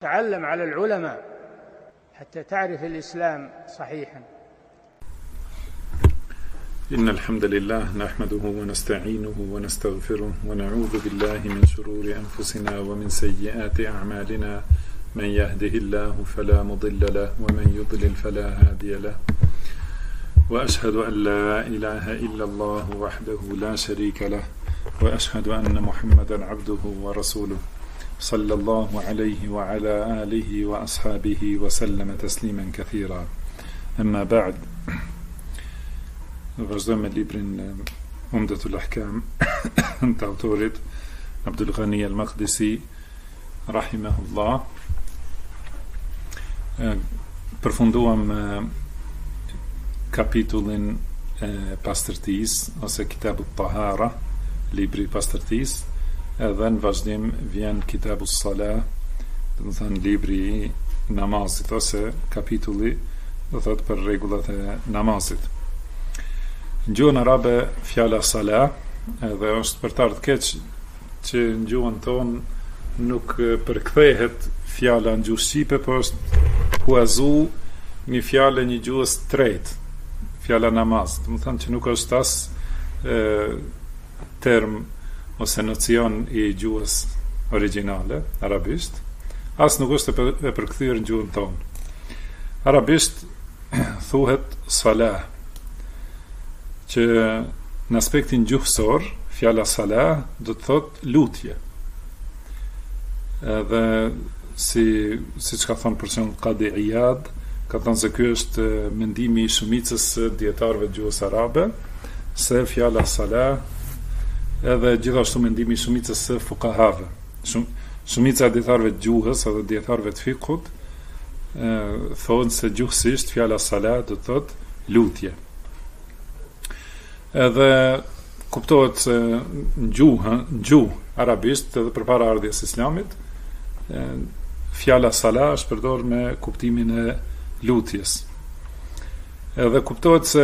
تعلم على العلماء حتى تعرف الإسلام صحيحا. إن الحمد لله نحمده ونستعينه ونستغفره ونعوذ بالله من شرور أنفسنا ومن سيئات أعمالنا، من يهده الله فلا مضل له ومن يضلل فلا هادي له، وأشهد أن لا إله إلا الله وحده لا شريك له، وأشهد أن محمدا عبده ورسوله صلى الله عليه وعلى آله وأصحابه وسلم تسليما كثيرا. أما بعد، vazhdojmë me librin Umdatul Ahkam të autorit Abdul Ghani al-Maqdisi rahimahullah. Përfunduam kapitullin pastërtisë ose Kitabut Tahara, libri i pastërtisë, edhe në vazhdim vjen Kitabus Salah, do të thënë libri i namazit ose kapitulli do thotë për rregullat e namazit. Në gjuhën arabe fjala salah edhe është për të ardhur keq që në gjuhën tonë nuk përkthehet fjala në gjuhë shqipe, por është huazu një fjalë një gjuhës tretë, fjala namaz, do të thënë që nuk është as term ose nocion i gjuhës origjinale arabisht, as nuk është e përkthyer në gjuhën tonë. Arabisht thuhet salah, që në aspektin gjuhësor fjala salah do të thotë lutje. Edhe siç ka thënë për shembull Qadi Iyad, ka thënë se ky është mendimi i shumicës së dietarëve të gjuhës arabe, se fjala salah, edhe gjithashtu mendimi i shumicës së fuqahave. Shumica e dietarëve të gjuhës edhe dietarëve të fikut thonë se gjuhësisht fjala salah do të thotë lutje. Edhe kuptohet se në gjuhë arabisht edhe përpara ardhjes së Islamit, fjala salah është përdorur me kuptimin e lutjes. Edhe kuptohet se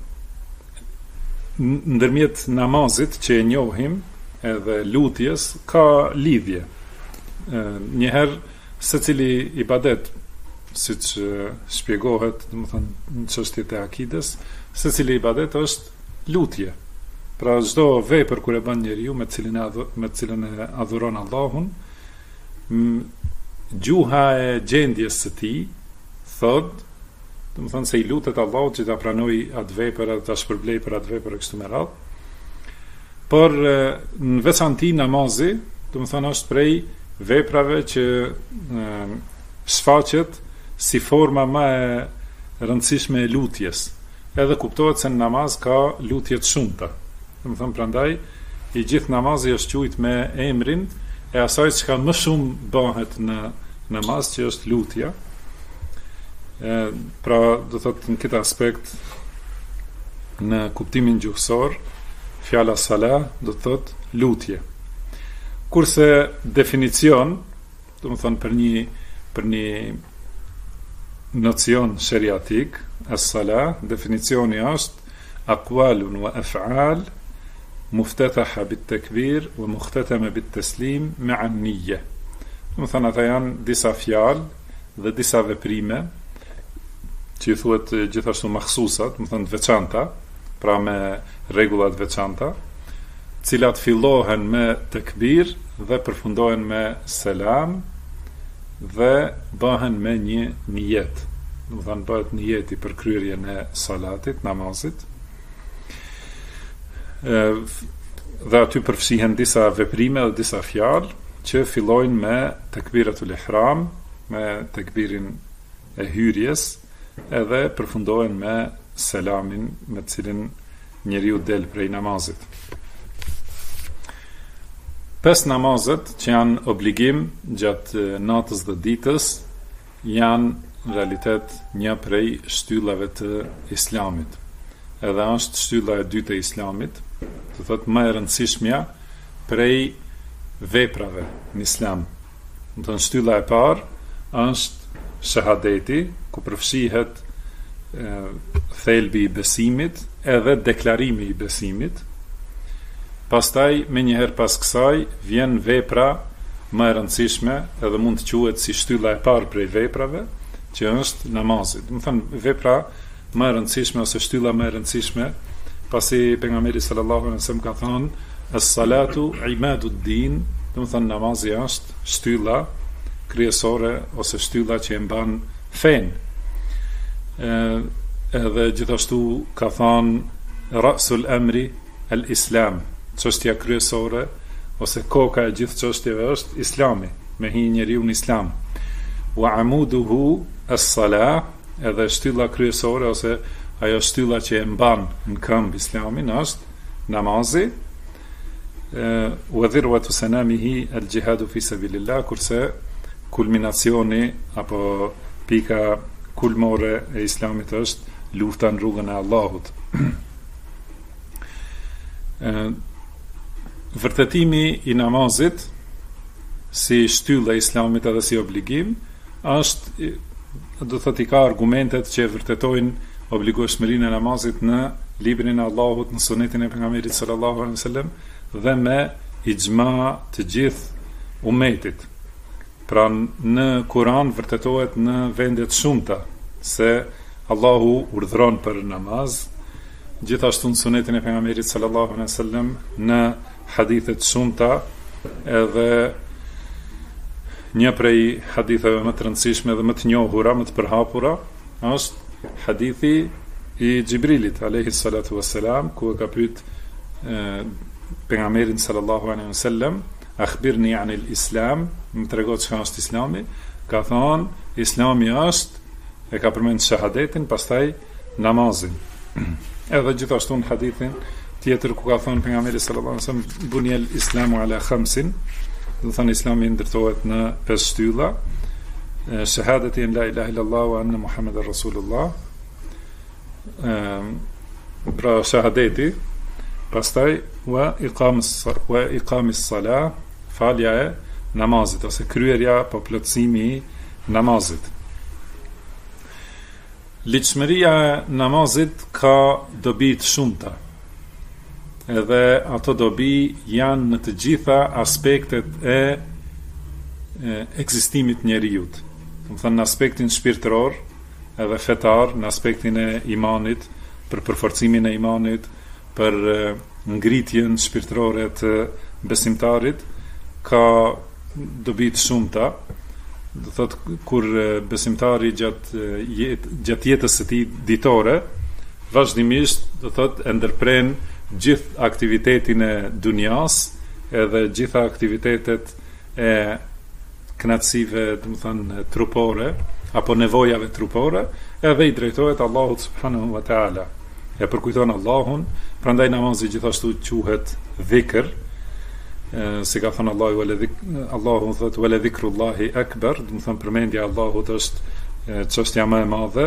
ndërmjet namazit që e njohim edhe lutjes ka lidhje. Njëherë secili ibadet, siç shpjegohet, domethënë në çështjet e akides, secili ibadet është lutje. Pra çdo vepër kur e bën njeriu me të cilën e adhuron Allahun, gjuha e gjendjes së tij thotë, domethënë se i lutet Allahut që ta pranojë atë vepër edhe ta shpërblej për atë vepër kështu me radhë. Por në veçanti namazi, domethënë është prej veprave që shfaqet si forma më e rëndësishme e lutjes. Edhe kuptohet se në namaz ka lutje të shumta. Domethënë prandaj i gjithë namazi është quajtur me emrin e asaj që ka më shumë bëhet në namaz, që është lutja. Pra do thotë në këtë aspekt, në kuptimin gjuhësor, fjala salah do thotë lutje. Kurse definicion, domethënë për një nocion sheriatik, as-salah, definicioni është aqwalun wa af'al muftataha bit-takbir wa mukhtatama bit-taslim ma'a an-niyya. Domethënë ata janë disa fjalë dhe disa veprime që i thuhet gjithashtu makhsusat, domethënë të veçanta, pra me rregulla të veçanta, cilat fillohen me takbir dhe përfundohen me selam dhe bëhen me një nijet. Domethënë bëhet nijeti për kryerjen e salatit, namazit. Dhe aty përfshihen disa veprime dhe disa fjalë që fillojnë me takbiratul ihram, me takbirin e hyrjes, edhe përfundohen me selamin me të cilin njeriu del prej namazit. 5 namazet që janë obligim gjatë natës dhe ditës janë në realitet një prej shtyllave të Islamit. Edhe është shtylla e dytë e Islamit, do thotë më e rëndësishmja prej veprave në Islam. Do të thonë shtylla e parë është shahadeti, ku përfshihet thelbi i besimit edhe deklarimi i besimit. Pastaj me njëherë pas kësaj vjen vepra më e rëndësishme edhe mund të quhet si shtylla e parë prej veprave, që është namazi. Do të thënë vepra më e rëndësishme ose shtylla më e rëndësishme, pasi pejgamberi sallallahu alaihi wasallam ka thënë as-salatu imadu'd-din, do të thënë namazi është shtylla kryesore ose shtylla që e mban fen. Edhe gjithashtu ka thënë ra'sul amri al-islam, çështja kryesore ose koka e gjithë çështjeve është Islami, me hi njeriu në Islam. Wa amuduhu as-salah, edhe shtylla kryesore ose ajo shtylla që e mban në këmbë Islamin është namazi. Wa dhirwatu sanamihi al-jihadu fi sabilillah, kurse kulminacioni apo pika kulmore e Islamit është lufta në rrugën e Allahut. Vërtetimi i namazit si shtylla e Islamit edhe si obligim është, do të thotë, ka argumentet që vërtetojnë obligueshmërinë e namazit në librin e Allahut, në sunetin e pejgamberit sallallahu alaihi wasallam dhe me ixhma të gjithë umetit. Pra në Kur'an vërtetohet në vende të shumta se Allahu urdhëron për namaz, gjithashtu në sunetin e pejgamberit sallallahu alaihi wasallam në hadithe të shumta, edhe një prej haditheve më të rëndësishme dhe më të njohura, më të përhapura, është hadithi i Gjibrilit alayhi salatu wassalam, ku e ka pyet pejgamberin sallallahu alaihi wasallam, akhbirni anil islam, më trego çka është Islami. Ka thonë Islami është, e ka përmend shahadetin, pastaj namazin. Edhe gjithashtu në hadithin tjetër ku ka thonë pejgamberi sallallahu alaihi wasallam buniyal islamu ala khamsin, do të thonë Islami ndërtohet në 5 shtylla: shahadati an la ilaha illallah wa anna muhammadar rasulullah, pra shahadeti, pastaj wa iqamis salah, falja e namazit ose kryerja apo plotësimi i namazit. Ligjshmëria e namazit ka dobi të shumta, edhe ato dobi janë në të gjitha aspektet e ekzistimit njerëzit. Do të thënë në aspektin shpirtëror edhe fetar, në aspektin e imanit, për përforcimin e imanit, për ngritjen shpirtërore të besimtarit, ka dobi të shumta. Do thot, kur besimtari gjatë jetës së tij ditore, vazhdimisht do thot e ndërpren gjithë aktivitetin e dunjas, edhe gjitha aktivitetet e kënaqësive, do të thënë trupore apo nevojave trupore, edhe i drejtohet Allahut subhanahu wa taala. E përkujton Allahun, prandaj namazi gjithashtu quhet dhikr. Si ka thënë Allahu thot wala dhikrullahi akbar, do të thënë përmendja e Allahut është çështja më e madhe.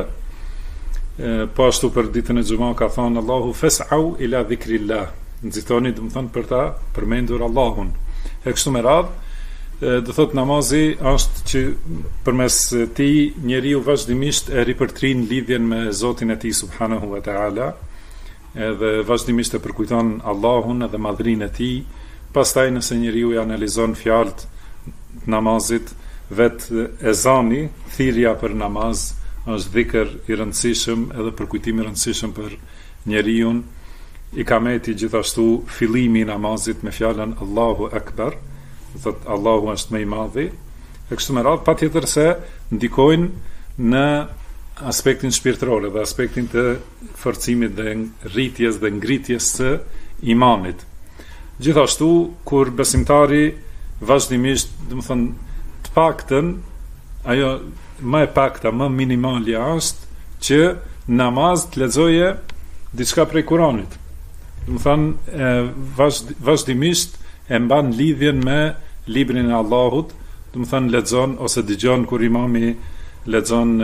Po ashtu për ditën e xumë ka thënë Allahu fas'au ila dhikrillah, nxitoni, do të thënë për ta përmendur Allahun. E kështu me radhë, do thot namazi është që përmes tij njeriu vazhdimisht e ripërtrin lidhjen me Zotin e tij subhanahu wa taala, edhe vazhdimisht e përkujton Allahun edhe madhrinë e tij. Pastaj nëse njeriu i analizon fjalët të namazit, vetë ezani, thirrja për namaz, është dhikr i rëndësishëm edhe përkujtim i rëndësishëm për njeriu. Ikameti gjithashtu fillimi i namazit me fjalën Allahu Akbar, thot Allahu është më i madhi. E kështu me radhë, patjetër se ndikojnë në aspektin shpirtëror dhe aspektin të forcimit dhe rritjes dhe ngritjes së imanit. Gjithashtu, kur besimtari vazhdimisht, do të thënë, të paktën, ajo më e pakta, më minimalja është që namaz të lexoje diçka prej Kuranit. Do të thënë, vazhdimisht e mban lidhjen me librin e Allahut, do të thënë lexon ose dëgjon kur imami lexon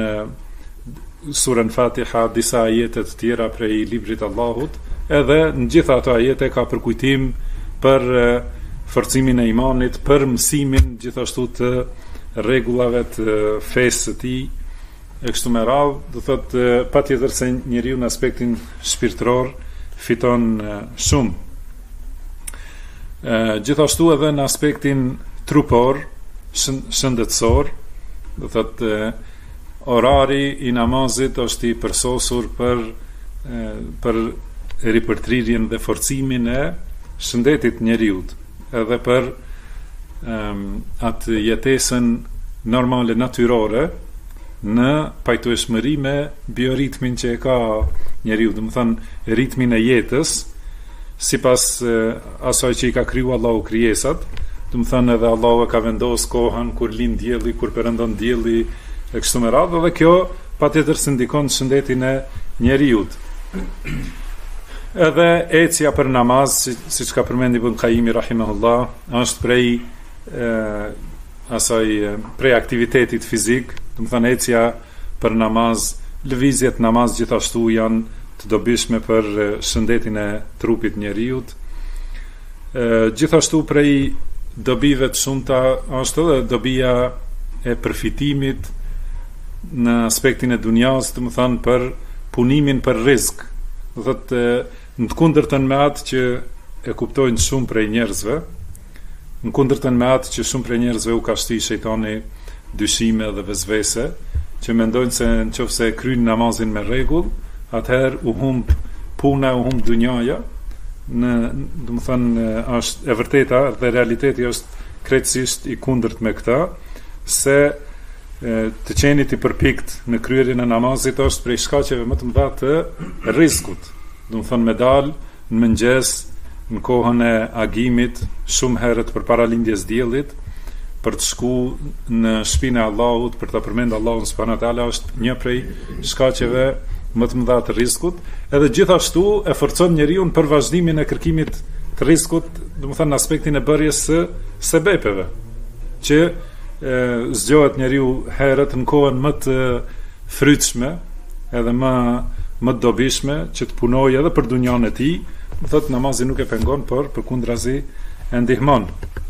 surën Fatiha, disa ajete të tjera prej librit të Allahut, edhe në gjitha ato ajete ka përkujtim për forcimin e imanit, për mësimin gjithashtu të rregullave të fesë së tij. E kështu me radhë, do thotë patjetër se njeriu në aspektin shpirtëror fiton shumë. Gjithashtu edhe në aspektin trupor, shëndetësor, do thotë orari i namazit është i përsosur për ripërtrirjen dhe forcimin e shëndetit njeriut, edhe për atë jetesën normale natyrore në pajtueshmëri me bioritmin që e ka njeriu, do të thënë ritmin e jetës sipas asaj që i ka kriju Allahu krijesat, do të thënë edhe Allahu e ka vendosur kohën kur lind dielli, kur perëndon dielli e kështu me radhë, dhe kjo patjetër se ndikon shëndetin e njeriut. Edhe ecja për namaz, siç ka përmendur Ibn Qayyimi rahimahullah, është prej aktivitetit fizik, do të thënë ecja për namaz, lëvizjet namaz gjithashtu janë të dobishme për shëndetin e trupit njeriut. Gjithashtu prej dobive të shumta është edhe dobia e përfitimit në aspektin e dunjas, do të thënë për punimin për rizq. Do thotë në të kundërtën me atë që e kuptojnë shumë prej njerëzve, në kundërtën me atë që shumë prej njerëzve u ka shty shejtani dyshime dhe vezvese, që mendojnë se nëse kryjnë namazin me rregull, atëherë u humb puna, u humb dunjaja. Do të thënë është e vërteta dhe realiteti është krejtësisht i kundërt me këtë, se të qenit i përpikt në kryerjen e namazit është prej shkaqeve më të mëdha të rrezikut. Do të thënë me dal në mëngjes, në kohën e agimit, shumë herët përpara lindjes diellit, për të shku në shtëpinë e Allahut, për të përmendur Allahun subhanahu wa taala, është një prej shkaqeve më të mëdha të rrezikut, edhe gjithashtu e forcon njeriu për vazhdimin e kërkimit të rrezikut, do të thënë në aspektin e bërjes së sebepeve, që zgjohet njeriu herët në kohën më të frytshme, edhe më të dobishme, që të punojë edhe për dunjan e tij. Thotë namazi nuk e pengon, por përkundrazi e ndihmon.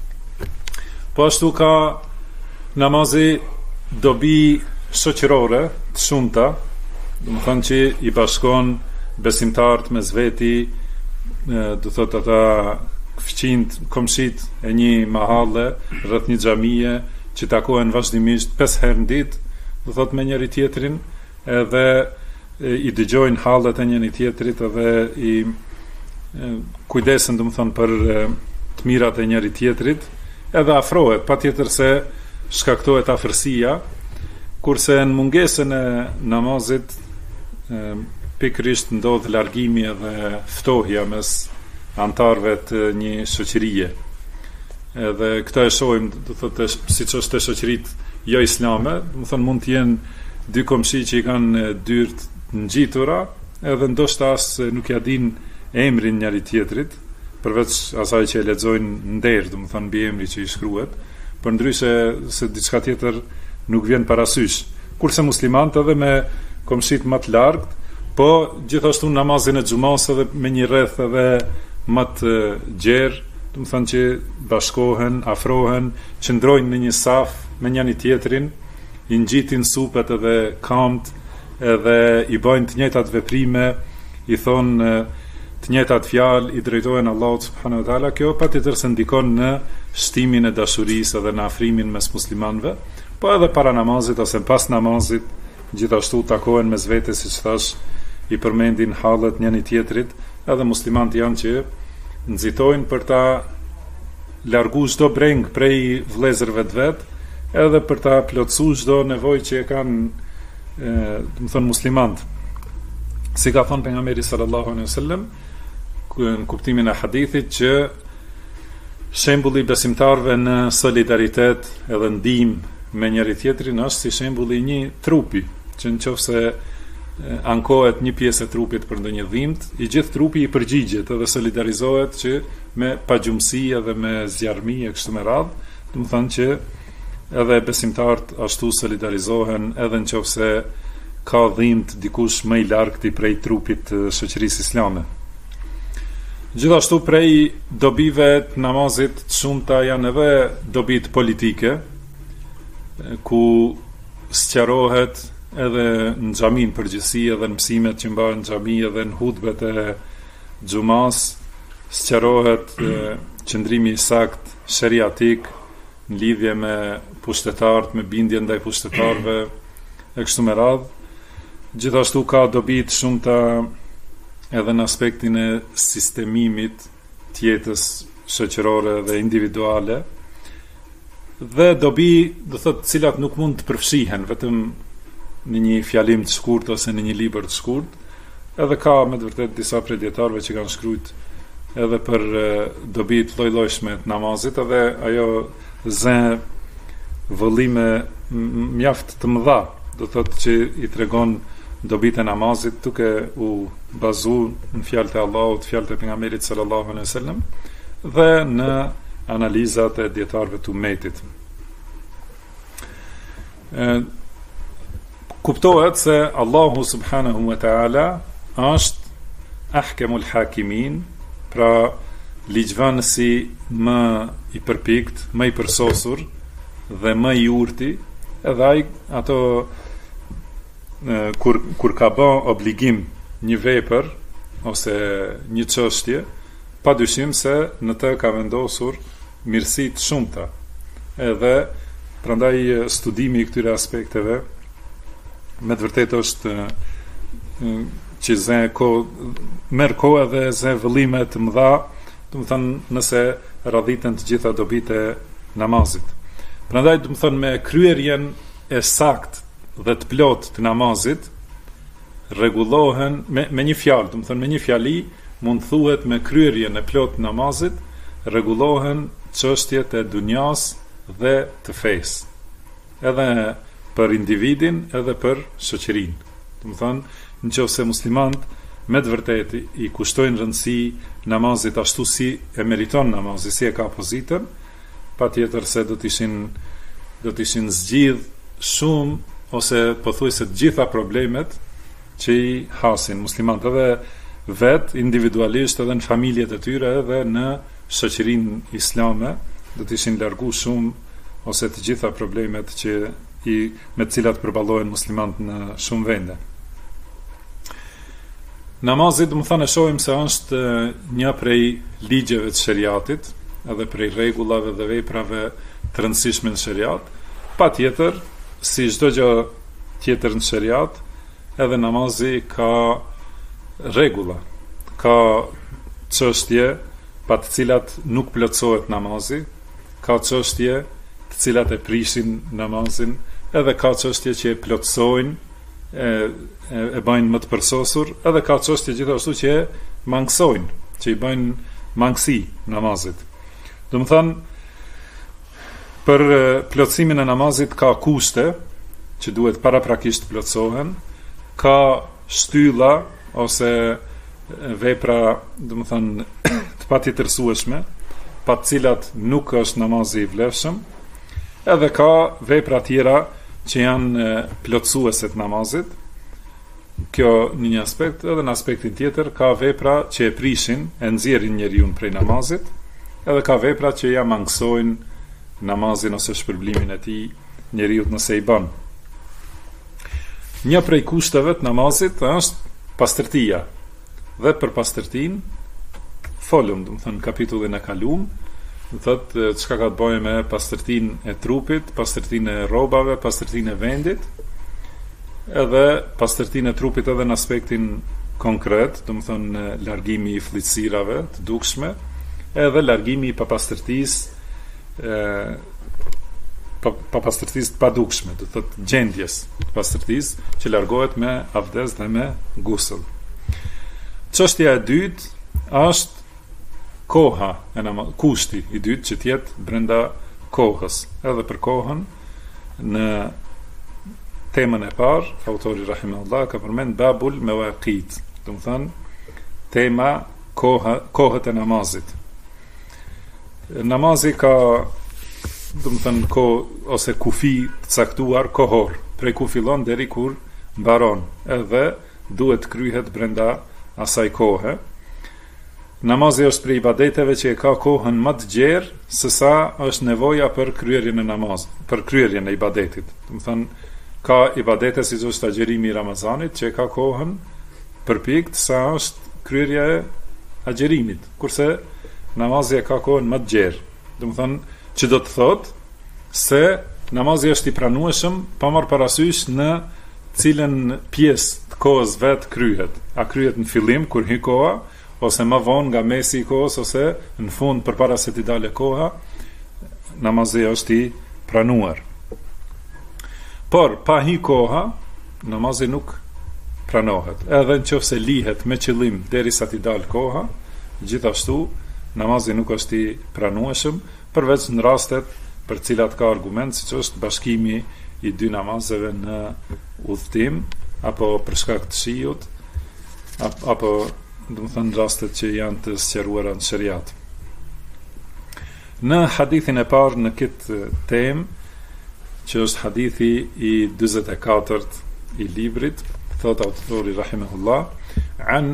Po ashtu ka namazi dobi shoqërore të shumta, do të thonë që i bashkon besimtarët mes veti, do thotë ata fëqinjt, komshit e një mahalle rreth një xhamie që takohen vazhdimisht 5 herë në ditë, do thotë me njëri tjetrin, edhe i dëgjojnë hallet e njëri tjetrit, edhe i kujdesen, do të thonë, për të mirat e njëri tjetrit, edhe afrohet, patjetër se shkaktohet afërsia, kurse në mungesën e namazit pikërisht ndodh largimi edhe ftohja mes antarëve të një shoqërie. Edhe këtë e shohim, do thotë, siç është te shoqëritë jo islame, do të thonë mund të jenë dy komshi që i kanë dyert ngjitura, edhe ndoshta as nuk ja dinë emrin njëri tjetrit, përveç asaj që e lexojnë nder, do të thonë mbi emri që i shkruhet, përndryshe se diçka tjetër nuk vjen parasysh. Kurse muslimanët edhe me komshit më të largët, po gjithashtu namazin e xumas edhe me një rreth edhe më të gjerë, do të thonë që bashkohen, afrohen, qëndrojnë në një saf me njëri tjetrin, i ngjitin supet edhe kamt, edhe i bëjnë të njëjtat veprime, i thonë të njëjtat fjalë, i drejtohen Allahut subhanahu wa taala. Kjo patjetër se ndikon në shtimin e dashurisë edhe në afrimin mes muslimanëve, po edhe para namazit ose pas namazit, gjithashtu takohen mes vetes, siç thash, i përmendin hallet njëri tjetrit, edhe muslimanët janë që nxitojnë për ta largu çdo breng prej vëllezërve të vet, edhe për ta plotësuar çdo nevojë që e kanë, do të thonë, muslimanët. Si ka thënë pejgamberi sallallahu alaihi wasallam në kuptimin e hadithit, që shembulli i besimtarëve në solidaritet edhe ndihmë me njëri tjetrin është si shembulli i një trupi, që nëse ankohet një pjesë e trupit për ndonjë dhimbje, i gjithë trupi i përgjigjet edhe solidarizohet që me pagjumësi edhe me zjarrmi e kështu me radhë, do të thonë që edhe besimtarët ashtu solidarizohen edhe nëse ka dhimbje dikush më i largët prej trupit të shoqërisë islame. Gjithashtu prej dobive të namazit të shumta janë edhe dobit politike, ku sqarohet edhe në xhamin përgjithësi, edhe në mësimet që mbahen në xhami, edhe në hutbet e xumas, sqarohet qëndrimi i sakt sheriatik në lidhje me pushtetarët, me bindje ndaj pushtetarëve e kështu me radhë. Gjithashtu ka dobi të shumta edhe në aspektin e sistemimit të jetës shoqërore dhe individuale, dhe dobi, do thotë, cilat nuk mund të përfshihen vetëm në një fjalim të shkurt ose në një libër të shkurt. Edhe ka me të vërtet disa prej dietarëve që kanë shkruajt edhe për dobi të lloj-llojshme të namazit, edhe ajo zë vëllime mjaft të mëdha, do thotë, që i tregon dobitë e namazit duke u bazu në fjalët e Allahut, fjalët e pejgamberit sallallahu alaihi wasallam dhe në analizat e dietarëve të umetit. Kuptohet se Allahu subhanahu wa taala është ahkamul hakimin, pra ligjvënësi më i përpikt, më i përsosur dhe më i urti, edhe ai ato kur ka bë obligim një vepër ose një çështje, padyshim se në të ka vendosur mirësi të shumta. Edhe prandaj studimi i këtyre aspekteve me të vërtetë është që merr kohë dhe zë vëllime të mëdha, do të thënë nëse radhiten të gjitha dobitë e namazit. Prandaj do të thënë me kryerjen e saktë dhe të plot të namazit rregullohen me një fjalë, do të thënë me një fjali mund thuhet me kryerjen e plot të namazit rregullohen çështjet e dunjas dhe të fesë. Edhe për individin, edhe për shoqërinë. Do të thënë, nëse muslimanët me të vërtetë i kushtojnë rëndësi namazit ashtu si e meriton namazi, si e ka pozitën, patjetër se do të ishin zgjidh shumë ose pothuajse të gjitha problemet që i hasin muslimanët edhe vet individualisht, edhe në familjet e tyre, edhe në shoqërinë islame, do të ishin largu shumë ose të gjitha problemet me të cilat përballohen muslimanët në shumë vende. Namazi, do të thënë, shohim se është një prej ligjeve të shariatit, edhe prej rregullave dhe veprave të rëndësishme në shariat. Patjetër, si çdo gjë tjetër në shariat, edhe namazi ka rregulla, ka çështje pa të cilat nuk plotësohet namazi, ka çështje të cilat e prishin namazin, edhe ka çështje që e plotësojnë, e bëjnë më të përsosur, edhe ka çështje gjithashtu që e mangësojnë, që i bëjnë mangësi namazit. Do të thënë, për plotësimin e namazit ka kushte që duhet paraprakisht plotësohen, ka shtylla ose vepra, do të thënë, të patjetërsueshme, pa të cilat nuk është namazi i vlefshëm, edhe ka vepra tjera që janë plotësuese të namazit. Kjo në një aspekt, edhe në aspektin tjetër ka vepra që e prishin, e nxjerrin njeriu prej namazit, edhe ka vepra që ja mangësojnë namazin ose shpërblimin e tij njeriu nëse i bën. Një prej kushteve të namazit është pastërtia. Dhe për pastërtinë folëm, do të thënë kapitullin e kaluam, do thotë çka ka të bëjë me pastërtinë e trupit, pastërtinë e rrobave, pastërtinë e vendit, edhe pastërtinë e trupit edhe në aspektin konkret, do të thënë largimi i fllësirave të dukshme, edhe largimi i papastërtisë papastërtisë të padukshme, do thotë gjendjes të pastërtisë që largohet me avdes dhe me gusull. Çështja e dytë është koha, kushti i dytë që tjetë brenda kohës. Edhe për kohën, në temën e parë, autori rahimahullah ka përmend babul mawaqit, do të thënë tema kohët e namazit. Namazi ka, do të thënë, kohë ose kufi të caktuar kohor, prej ku fillon deri kur mbaron, edhe duhet kryhet brenda asaj kohe. Namazi është prej ibadeteve që e ka kohën më të gjerë se sa është nevoja për kryerjen e namazit, për kryerjen e ibadetit. Do të thënë, ka ibadete si është agjerimi i Ramazanit që e ka kohën përpikt sa është kryerja e agjerimit, kurse namazi e ka kohën më të gjerë. Do të thënë, që do të thotë se namazi është i pranueshëm pa marrë parasysh në cilën pjesë të kohës vetë kryhet. A kryhet në fillim kur hy koha, ose më vonë nga mesi i kohës, ose në fund përpara se t'i dalë koha, namazi është i pranuar. Por pa hy koha, namazi nuk pranohet. Edhe nëse lihet me qëllim derisa t'i dalë koha, gjithashtu namazi nuk është i pranueshëm, përveç në rastet për cilat ka argument, siç është bashkimi i dy namazeve në udhtim, apo për shkak të shijut, apo domethënë rastet që janë të sqaruara në shariat. Në hadithin e parë në këtë temë, që është hadithi i 44 i librit, thot autori rahimahullah, an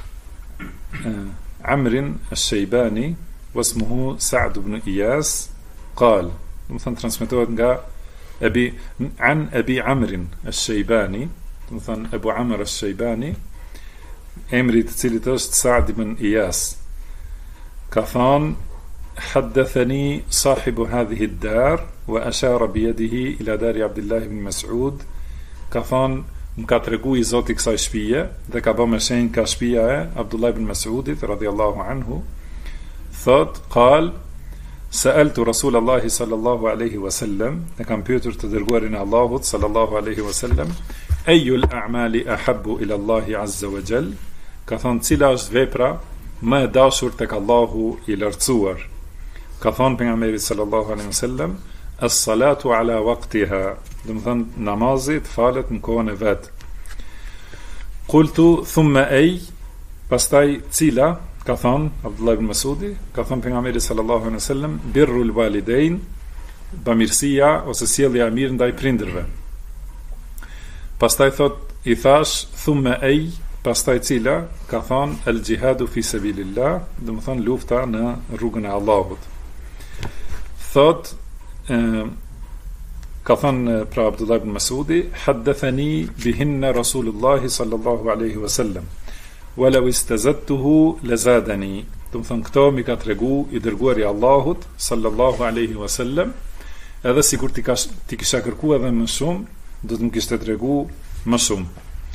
Amrin al-Shaybani wasmuhu Sa'd ibn Iyas قال domethënë transmetohet nga an Abi Amrin al-Shaybani, domethënë Abu Amr al-Shaybani, emri i cilit është Sa'd ibn Iyas, ka thënë حدثني صاحب هذه الدار وأشار بيده إلى دار عبد الله بن مسعود. Ka thënë, më ka tregu i zoti kësaj shtëpie dhe ka bërë me shenjë ka shtëpia e Abdullah ibn Mas'udit radhiyallahu anhu. Thot, qal sa'altu Rasulullah sallallahu alaihi wasallam, ne kam pyetur të dërguarin e Allahut sallallahu alaihi wasallam, ayul a'mali ahabbu ila Allah azza wa jall. Ka thënë, cila është vepra më e dashur tek Allahu i lartësuar? Ka thënë pejgamberi sallallahu alaihi wasallam, as-salatu ala waqtiha, domethënë namazi të falet në kohën e vet. Qultu thumma ay, pastaj cila? Ka thënë Abdullah ibn Mas'udi, ka thënë pejgamberi sallallahu alaihi wasallam, birrul walidain, bamirësia ose sjellja e mirë ndaj prindërve. Pastaj thot, i thash thumma ay, pastaj cila? Ka thënë el jihadu fi sabilillah, domethënë lufta në rrugën e Allahut. Thot, ka thënë pra Abdullah ibn Mas'udi, haddathani bihinna Rasulullah sallallahu alaihi wasallam, walau istazadtuhu lazadani. Domethënë këto mi ka tregu i dërguari i Allahut sallallahu alaihi wasallam, edhe sikur ti kisha kërkuar edhe më shumë, do të më kishte tregu më shumë.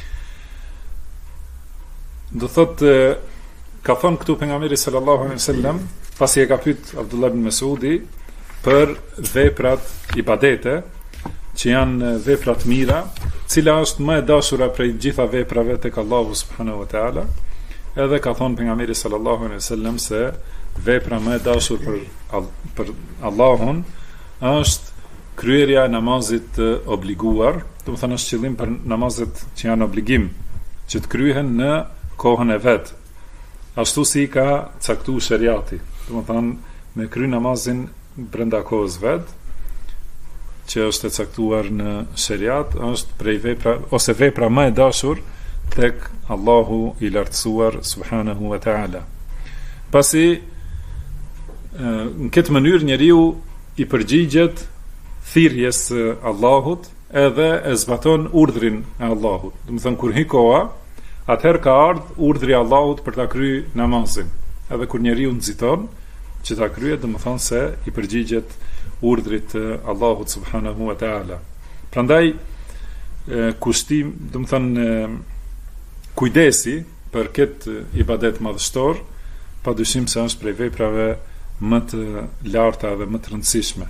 Do thot, ka thënë këtu pejgamberi sallallahu alaihi wasallam, pasi e ka pyet Abdullah ibn Mas'udi për veprat ibadete, që janë veprat mira, cila është më e dashura prej gjitha veprave tek Allahu subhanahu wa taala, edhe ka thonë pejgamberi sallallahu alaihi wasallam se vepra më e dashur për Allahun është kryerja e namazit të obliguar, do të thënë është qëllim për namazet që janë obligim, që të kryhen në kohën e vet, ashtu si ka caktuar shariati, do të thënë me kry namazin brenda kohës vet, që është e caktuar në shariat, është prej vepra ose vepra më e dashur tek Allahu i lartësuar subhanahu wa taala. Pasi në këtë mënyrë njeriu i përgjigjet thirrjes së Allahut edhe e zbaton urdhrin e Allahut. Do të thënë kur hi koha, atëherë ka ardhur urdhri i Allahut për ta kryer namazin. Edhe kur njeriu nxiton që ta kryet, do të thonë se i përgjigjet urdhrit të Allahut subhanahu wa taala. Prandaj kushtim, do të thënë kujdesi për këtë ibadet madhështor, padyshim se është prej veprave më të larta dhe më të rëndësishme.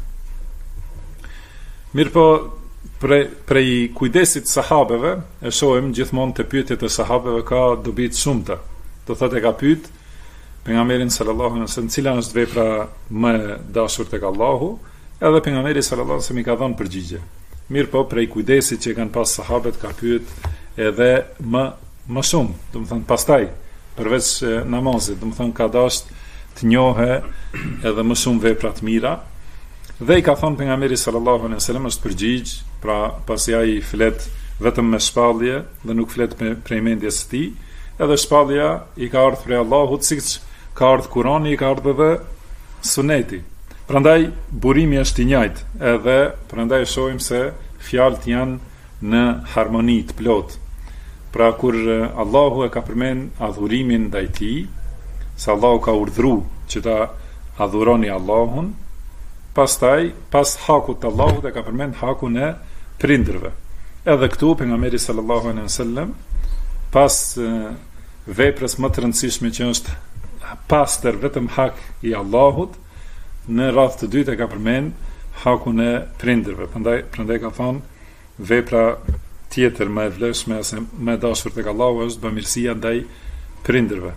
Mirpo prej kujdesit sahabeve e shohim gjithmonë te pyetjet e sahabeve ka dobi të shumta. Do thotë ka pyet pejgamberin sallallahu alaihi wasallam cila është vepra më e dashur tek Allahu, edhe pejgamberi sallallahu alaihi wasallam i ka dhënë përgjigje. Mirpo prej kujdesit që kanë pas sahabët ka pyet edhe më shumë, do të thënë pastaj përveç namazit, do të thënë ka dashur të njohë edhe më shumë vepra të mira. Dhe i ka thënë pejgamberi sallallahu alaihi wasallam është përgjigj, pra pasi ai flet vetëm me shpallje dhe nuk flet me prej mendjes së tij, edhe shpallja i ka ardhur prej Allahut, siç ka ardhur Kurani, i ka ardhur edhe Suneti. Prandaj burimi është i njëjtë, edhe prandaj shohim se fjalët janë në harmoni të plot. Pra kur Allahu e ka përmend adhurimin ndaj tij, se Allahu ka urdhëruar që ta adhuroni Allahun, pastaj pas hakut të Allahut e ka përmend hakun e prindërve. Edhe këtu pejgamberi sallallahu alaihi wasallam pas veprës më të rëndësishme që është pastër vetëm hak i Allahut, në radhë të dytë e ka përmend hakun e prindërve. Prandaj ka thonë vepra tjetër më e vlefshme ose më e dashur tek Allahu është bamirësia ndaj prindërve.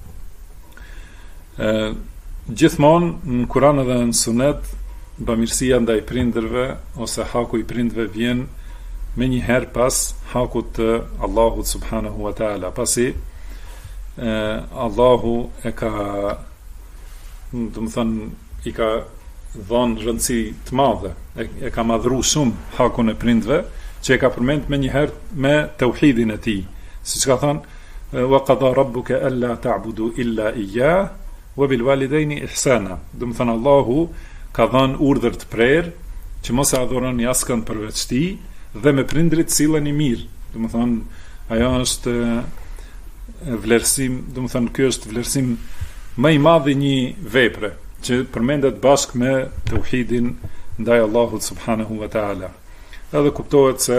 Gjithmonë në Kur'an dhe në Sunet bamirësia ndaj prindërve ose haku i prindërve vjen me një herë pas hakut të Allahut subhanahu wa ta'ala, pasi Allahu e ka, do të thënë, i ka dhënë rëndësi të madhe, e ka madhru shumë hakun e prindve, që e ka përmend me një herë me tauhidin e tij, siç ka thënë wa qada rabbuka alla ta'budu illa iyyah wa bil walidayni ihsana. Do të thënë Allahu ka dhënë urdhër të prerë që mos e adhuroni askënd përveç tij dhe me prindrit silleni mirë. Do të thënë ajo është vlerësim, do të thënë ky është vlerësim më i madh i një vepre që përmendet bashkë me tauhidin ndaj Allahut subhanahu wa ta'ala. Edhe kuptohet se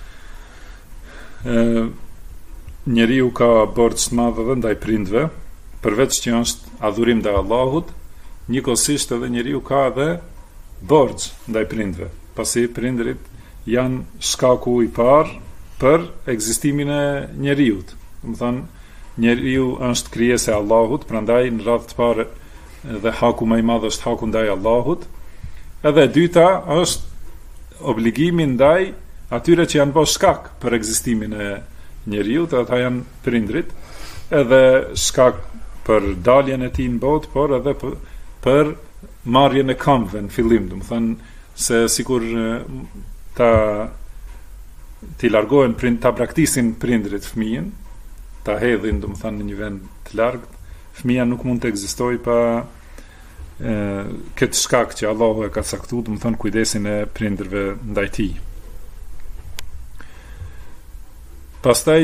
njeriu ka borxh të madh edhe ndaj prindve, përveç që është adhurim ndaj Allahut, njëkohësisht edhe njeriu ka edhe borxh ndaj prindve, pasi prindrit janë shkaku i parë për ekzistimin e njeriut. Do të thonë, njeriu është krijesë e Allahut, prandaj në radhë të parë dhe haku më i madh është haku ndaj Allahut. Edhe e dyta është obligimi ndaj atyre që janë bërë shkak për ekzistimin e njeriut, ata janë prindrit, edhe shkak për daljen e tij në botë, por edhe për marrjen e këmbëve në fillim, do të thënë se sikur ti largohen ta braktisin prindrit fëmijën, ta hedhin, do të thënë në një vend të largët, fëmia nuk mund të ekzistojë pa këtë shkak që Allahu e ka caktuar, do të thënë kujdesin e prindërve ndaj tij. Pastaj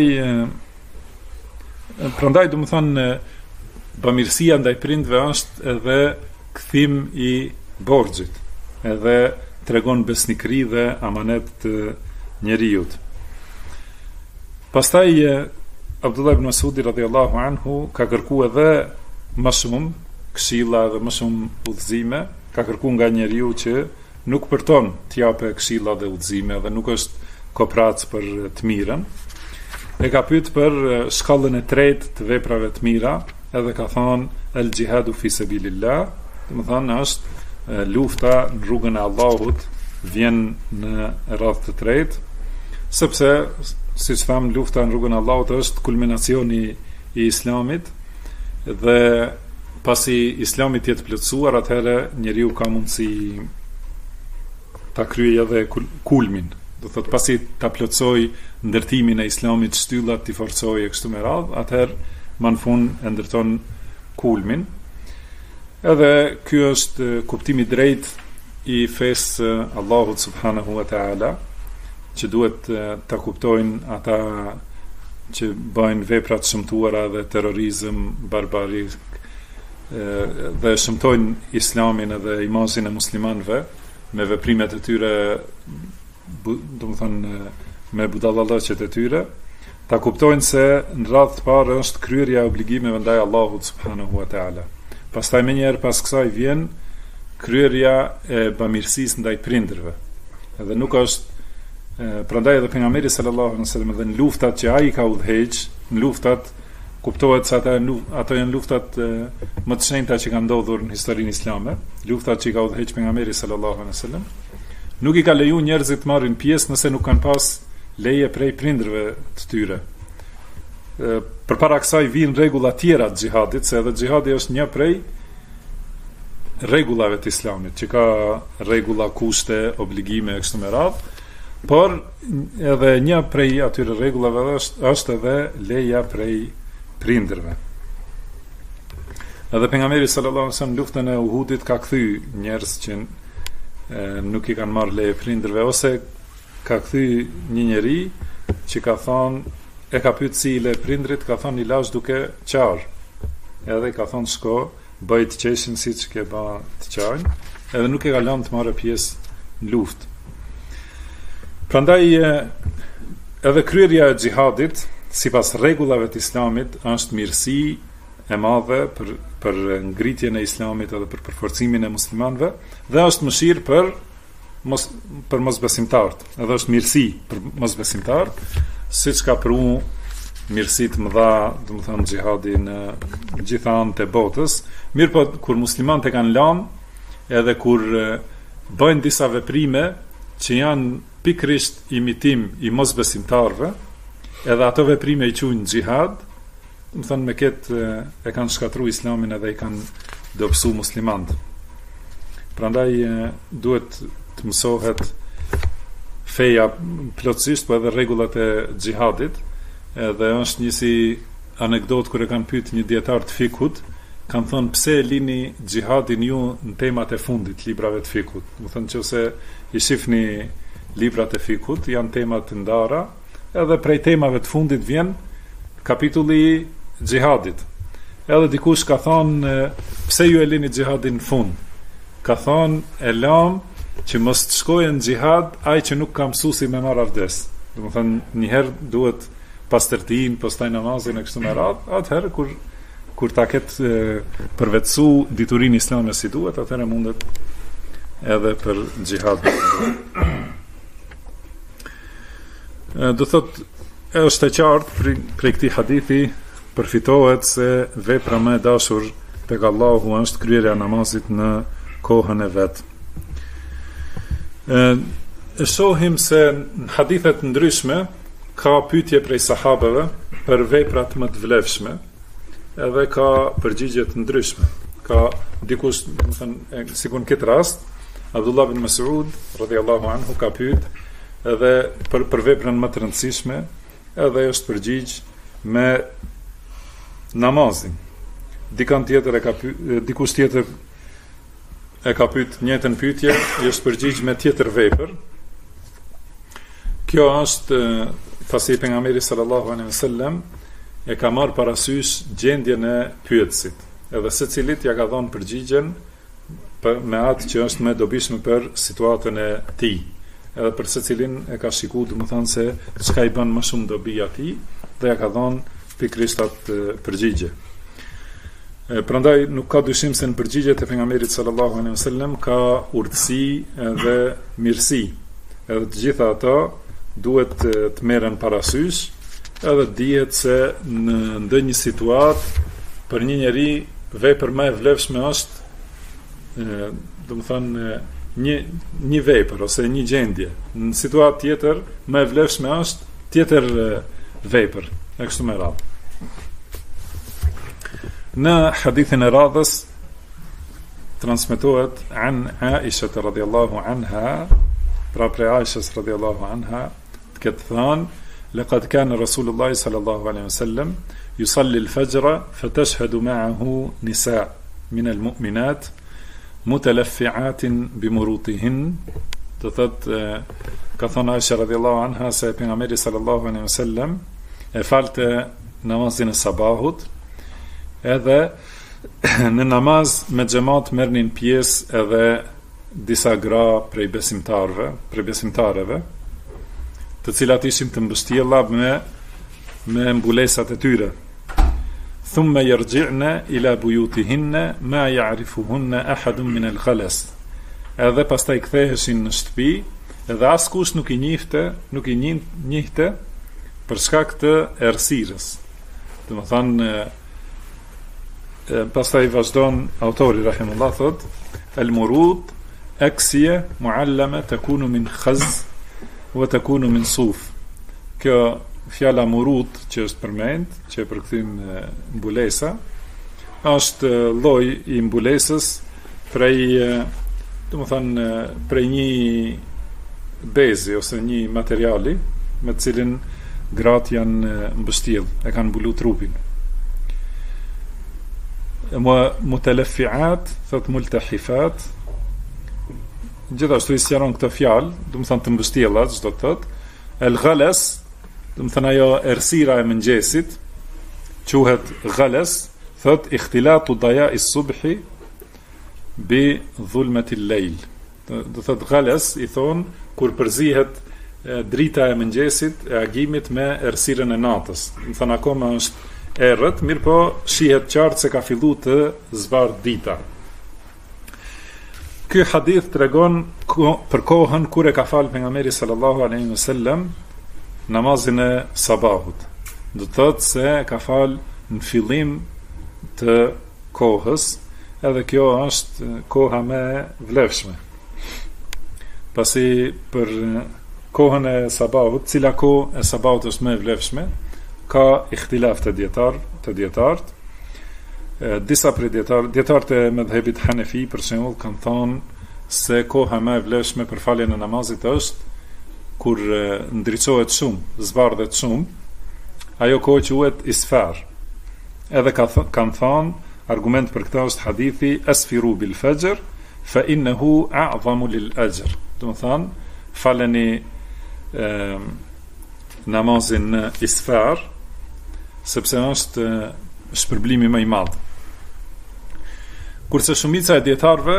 prandaj do të thënë bamirësia ndaj prindve është edhe kthim i borxhit, edhe tregon besnikëri dhe amanet të njeriut. Pastaj Abdullah ibn Mas'udi radhiyallahu anhu ka kërkuar edhe më shumë këshilla dhe më shumë udhëzime, ka kërkuar nga njeriu që nuk përton të japë këshilla dhe udhëzime dhe nuk është koprac për të mirën. E ka pyet për shkallën e tretë të veprave të mira, edhe ka thonë el jihadu fi sabilillah, do të thonë është lufta në rrugën e Allahut, vjen në radhë të tretë, sepse siç tham, lufta në rrugën e Allahut është kulminacioni i Islamit, dhe pasi Islami të jetë plotësuar, atëherë njeriu ka mundësi ta kryejë edhe kulmin. Do thotë pasi ta plotësoj ndërtimin e Islamit, shtyllat të forcojë kështu me radhë, atëherë më në fund e ndërton kulmin. Edhe ky është kuptimi drejt i fesë Allahut subhanahu wa ta'ala, që duhet ta kuptojnë ata që bëjnë vepra të shëmtuara dhe terrorizëm barbarik, dhe shëmtojnë Islamin edhe imazhin e muslimanëve me veprimet e tyre, do të thonë me budallallëqet e tyre, ta kuptojnë se në radhë të parë është kryerja e obligimeve ndaj Allahut subhanahu wa ta'ala. Pastaj më njëherë pas kësaj vjen kryerja e bamirësisë ndaj prindërve. Edhe nuk është prandaj edhe pejgamberi sallallahu alaihi wasallam dhe në luftat që ai ka udhëheq, në luftat kuptohet se ato janë luftat më të shenjta që kanë ndodhur në historinë islame, luftat që i ka udhëheq pejgamberi sallallahu alaihi wasallam, nuk i ka leju njerëzit të marrin pjesë nëse nuk kanë pas leje prej prindërve të tyre. Përpara kësaj vijnë rregulla tjera të xhihadit, se edhe xhihadi është një prej rregullave të Islamit, që ka rregulla, kushte, obligime kështu me radhë, por edhe një prej atyre rregullave është edhe leja prej prindërve. Edhe pejgamberi sallallahu alaihi wasallam luftën e Uhudit ka kthy njerëz që nuk i kanë marrë leje prindërve, ose ka kthy një njeri që ka thonë, e ka pyet si le prindrit, ka thonë i lash duke qarë, edhe ka thonë shko bëj të qeshin siç ke ba të qarën, edhe nuk e ka lënë të marrë pjesë në luftë. Prandaj edhe kryerja e xihadit sipas rregullave të Islamit është mirësi e madhe për ngritjen e Islamit edhe për përforcimin e muslimanëve dhe është mëshirë për mosbesimtarët. Edhe është mirësi për mosbesimtarët, siç ka pru mirësi të mëdha, domethënë xihadi në gjitha anët e botës. Mirë po kur muslimanët e kanë lënë edhe kur bëjnë disa veprime që janë pikrisht imitim i mosbesimtarëve, edhe ato veprime i quajnë xihad, më thënë me këtë e kanë shkatru Islamin edhe i kanë dobësu muslimant. Prandaj duhet të mësohet feja plotësisht, po edhe rregullat e xihadit, edhe është një si anekdot kur e kanë pyet një dietar të fikut, kanë thënë pse e lini xihadin ju në temat e fundit librave të fikut. Do thënë nëse i shifni librat e fikut, janë tema të ndara, edhe prej temave të fundit vjen kapitulli xihadit. Edhe dikush ka thonë pse ju e lini xihadin në fund? Ka thonë e lam që mos të shkojë në xihad ai që nuk ka mësuesi me marr avdes. Domethënë një herë duhet pastërtin, pastaj namazin e kështu me radhë, atëherë kur ta ketë përvetësu diturinë islame si duhet, atëherë mundet edhe për xihad. Do thot është e qartë prej këtij hadithi përfitohet se vepra më e dashur tek Allahu është kryerja e namazit në kohën e vet. E shohim se në hadithet ndryshme ka pyetje prej sahabeve për veprat më të vlefshme, edhe ka përgjigje të ndryshme. Ka dikush, domethënë, sikur në këtë rast, Abdullah bin Mas'ud radhiyallahu anhu ka pyet edhe për veprën më të rëndësishme, edhe është përgjigj me namazin. Dikush tjetër e ka pyet njëjtën pyetje, është përgjigj me tjetër vepër. Kjo është pasi pejgamberi sallallahu alaihi wasallam e ka marrë parasysh gjendjen e pyetësit. Edhe secilit ja ka dhënë përgjigjen me atë që është më dobishme për situatën e tij. Edhe për secilin e ka shikuar, domethënë se çka i bën më shumë dobi atij dhe ja ka dhënë pikërisht atë përgjigje. Prandaj nuk ka dyshim se në përgjigjet e pejgamberit sallallahu alaihi wasallam ka urtësi dhe mirësi. Edhe të gjitha ato duhet të merren parasysh, edhe dihet se në ndonjë situatë për një njeri vepër më e vlefshme është domethënë një vepër ose një gjendje. Në situatë tjetër më e vlefshme është tjetër vepër, e kështu me radhë. Në hadithin e radhës transmetohet an Aisha radhiyallahu anha, pra prej Aishës radhiyallahu anha, të ketë thënë: "Laqad kana Rasulullah sallallahu alaihi wasallam yusalli al-fajr fatashhadu ma'ahu nisa' min al-mu'minat mutalaffi'atin bimurutihin." Do thotë ka thënë Aisha radhiyallahu anha se pejgamberi sallallahu alaihi wasallam e falte namazin e sabahut, edhe në namaz me xhamat merrnin pjesë edhe disa gra prej besimtarëve, të cilat ishin të mbështjella me mbulesat e tyre. Thumma yarji'na ila buyutihinna ma ya'rifuhunna ahadun min al-ghalas. Edhe pastaj ktheheshin në shtëpi, edhe askush nuk i njihte për shkak të errësirës. Domethënë pastaj vazhdon autori rahimullah thot: "Al-murud aksiya muallama takunu min khaz wa takunu min suf." Kjo fjala murud që është përmend, që e përkthym mbulesa, është lloj i mbulesës prej, domethënë prej një bezi ose një materiali me të cilin gratë janë mbështjell, e kanë mbulu trupin. Mutalaffi'at, thot multahifat, gjithashtu i sqaron këtë fjalë, do të thonë të mbështjella, çdo të thotë. El-ghalas, do të thonë ajo errësira e mëngjesit, quhet ghalas, thot ikhtilatu daya'i subhi bi dhulmati al-layl. Do thot gales i thon kur përzihet drita e mëngjesit e agimit me errësirën e natës. Do thon akoma është errët, mirë po shihet qartë se ka filluar të zbardh dita. Ky hadith tregon për kohën kur e ka fal pejgamberi sallallahu alaihi wasallam namazin e sabahut. Do të thotë se ka fal në fillim të kohës, edhe kjo është koha më e vlefshme. Pasi për kohën e sabahut, cila kohë e sabahut është më e vlefshme, ka ihtilaf të dietarët. Disa prej dietarët e mëdhëbit Hanefi për shembull kanë thonë se koha më e vlefshme për faljen e namazit është kur ndriçohet shumë, zbardhet shumë, ajo kohë quhet isfar. Edhe kanë thonë argument për këtë është hadithi asfiru bil fajr fa innahu a'zamu lil ajr. Do të thonë faleni namazin në isfar sepse është shpërblimi më i madh. Kurse shumica e dietarëve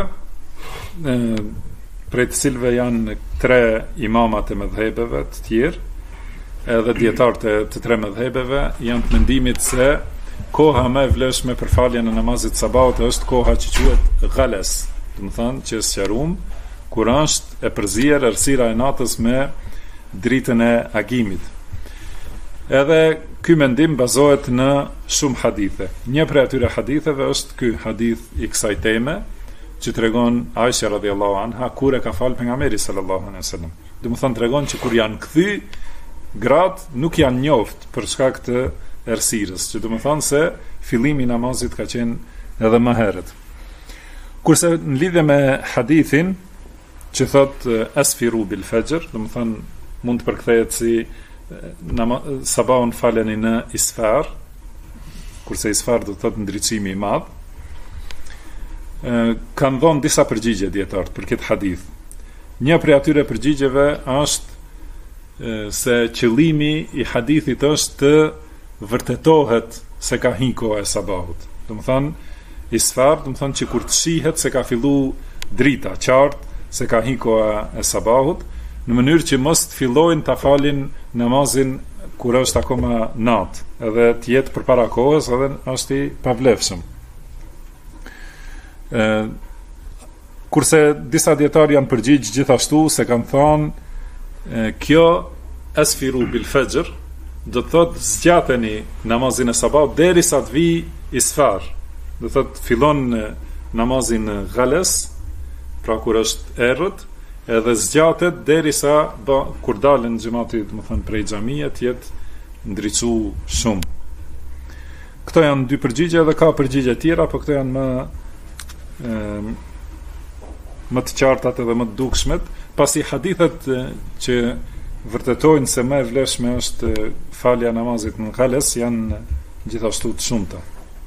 prej të cilëve janë 3 imamat e mëdhëbeve të tjerë, edhe dietarët e të 3 mëdhëbeve janë të mendimit se koha më e vlefshme për faljen e namazit sabahut është koha që quhet gales, do të thonë që sqarum kur është e përzier errësira e natës me dritën e agimit. Edhe ky mendim bazohet në shumë hadithe. Një prej atyre haditheve është ky hadith i kësaj teme që tregon Aisha radhiyallahu anha kur e ka fal pejgamberi sallallahu alaihi wasallam. Do të thonë tregon që kur janë kthy gratë nuk janë njoft për shkak të errësirës, që do të thonë se fillimi i namazit ka qenë edhe më herët. Kurse në lidhje me hadithin që thot asfiru bil fajr, do të thonë mund të përkthehet si sabahun faleni në isfar, kurse isfar do të thotë ndriçimi i madh. Kanë dhënë disa përgjigje dietar për këtë hadith. Një prej atyre përgjigjeve është se qëllimi i hadithit është të vërtetohet se ka hyrë koha e sabahut. Do të thonë isfar, do të thonë që kur të shihet se ka filluar drita qartë, se ka hyrë koha e sabahut, në mënyrë që mos të fillojnë ta falin namazin kur është akoma natë, edhe të jetë përpara kohës, edhe është i pavlefshëm. Kurse disa dietarë janë përgjigj gjithashtu se kanë thonë kjo asfiru bil fajr do të thotë zgjateni namazin e sabahut derisa të vijë isfar. Do të thotë fillon namazin gales, pra kur është errët, edhe zgjatet derisa kur dalën xhamati, do të thonë prej xhamie, të jetë ndriçu shumë. Këto janë 2 përgjigje, edhe ka përgjigje tjera, por këto janë më të qartat edhe më të dukshmet, pasi hadithet që vërtetojnë se më e vlefshme është falja namazit në gales janë gjithashtu të shumta.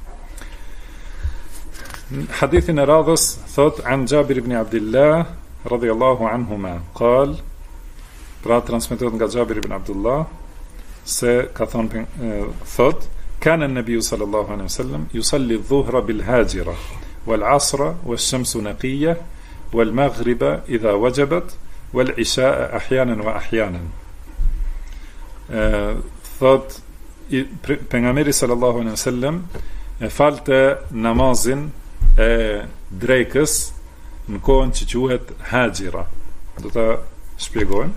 Hadithin e radhës thot an Jabir ibn Abdullah radhiyallahu anhuma qal, pra transmetohet nga Jabir ibn Abdullah se ka thonë thot kana an-nabiy sallallahu alaihi wasallam yusalli adh-dhuhra bil hajira wal 'asra wash-shamsu naqiyya wal maghriba idha wajabat wal 'isha'a ahyanan wa ahyanan. Thot pejgamberi sallallahu alaihi wasallam falte namazin e drekës në kohën që quhet hajira. Do ta shpjegojmë.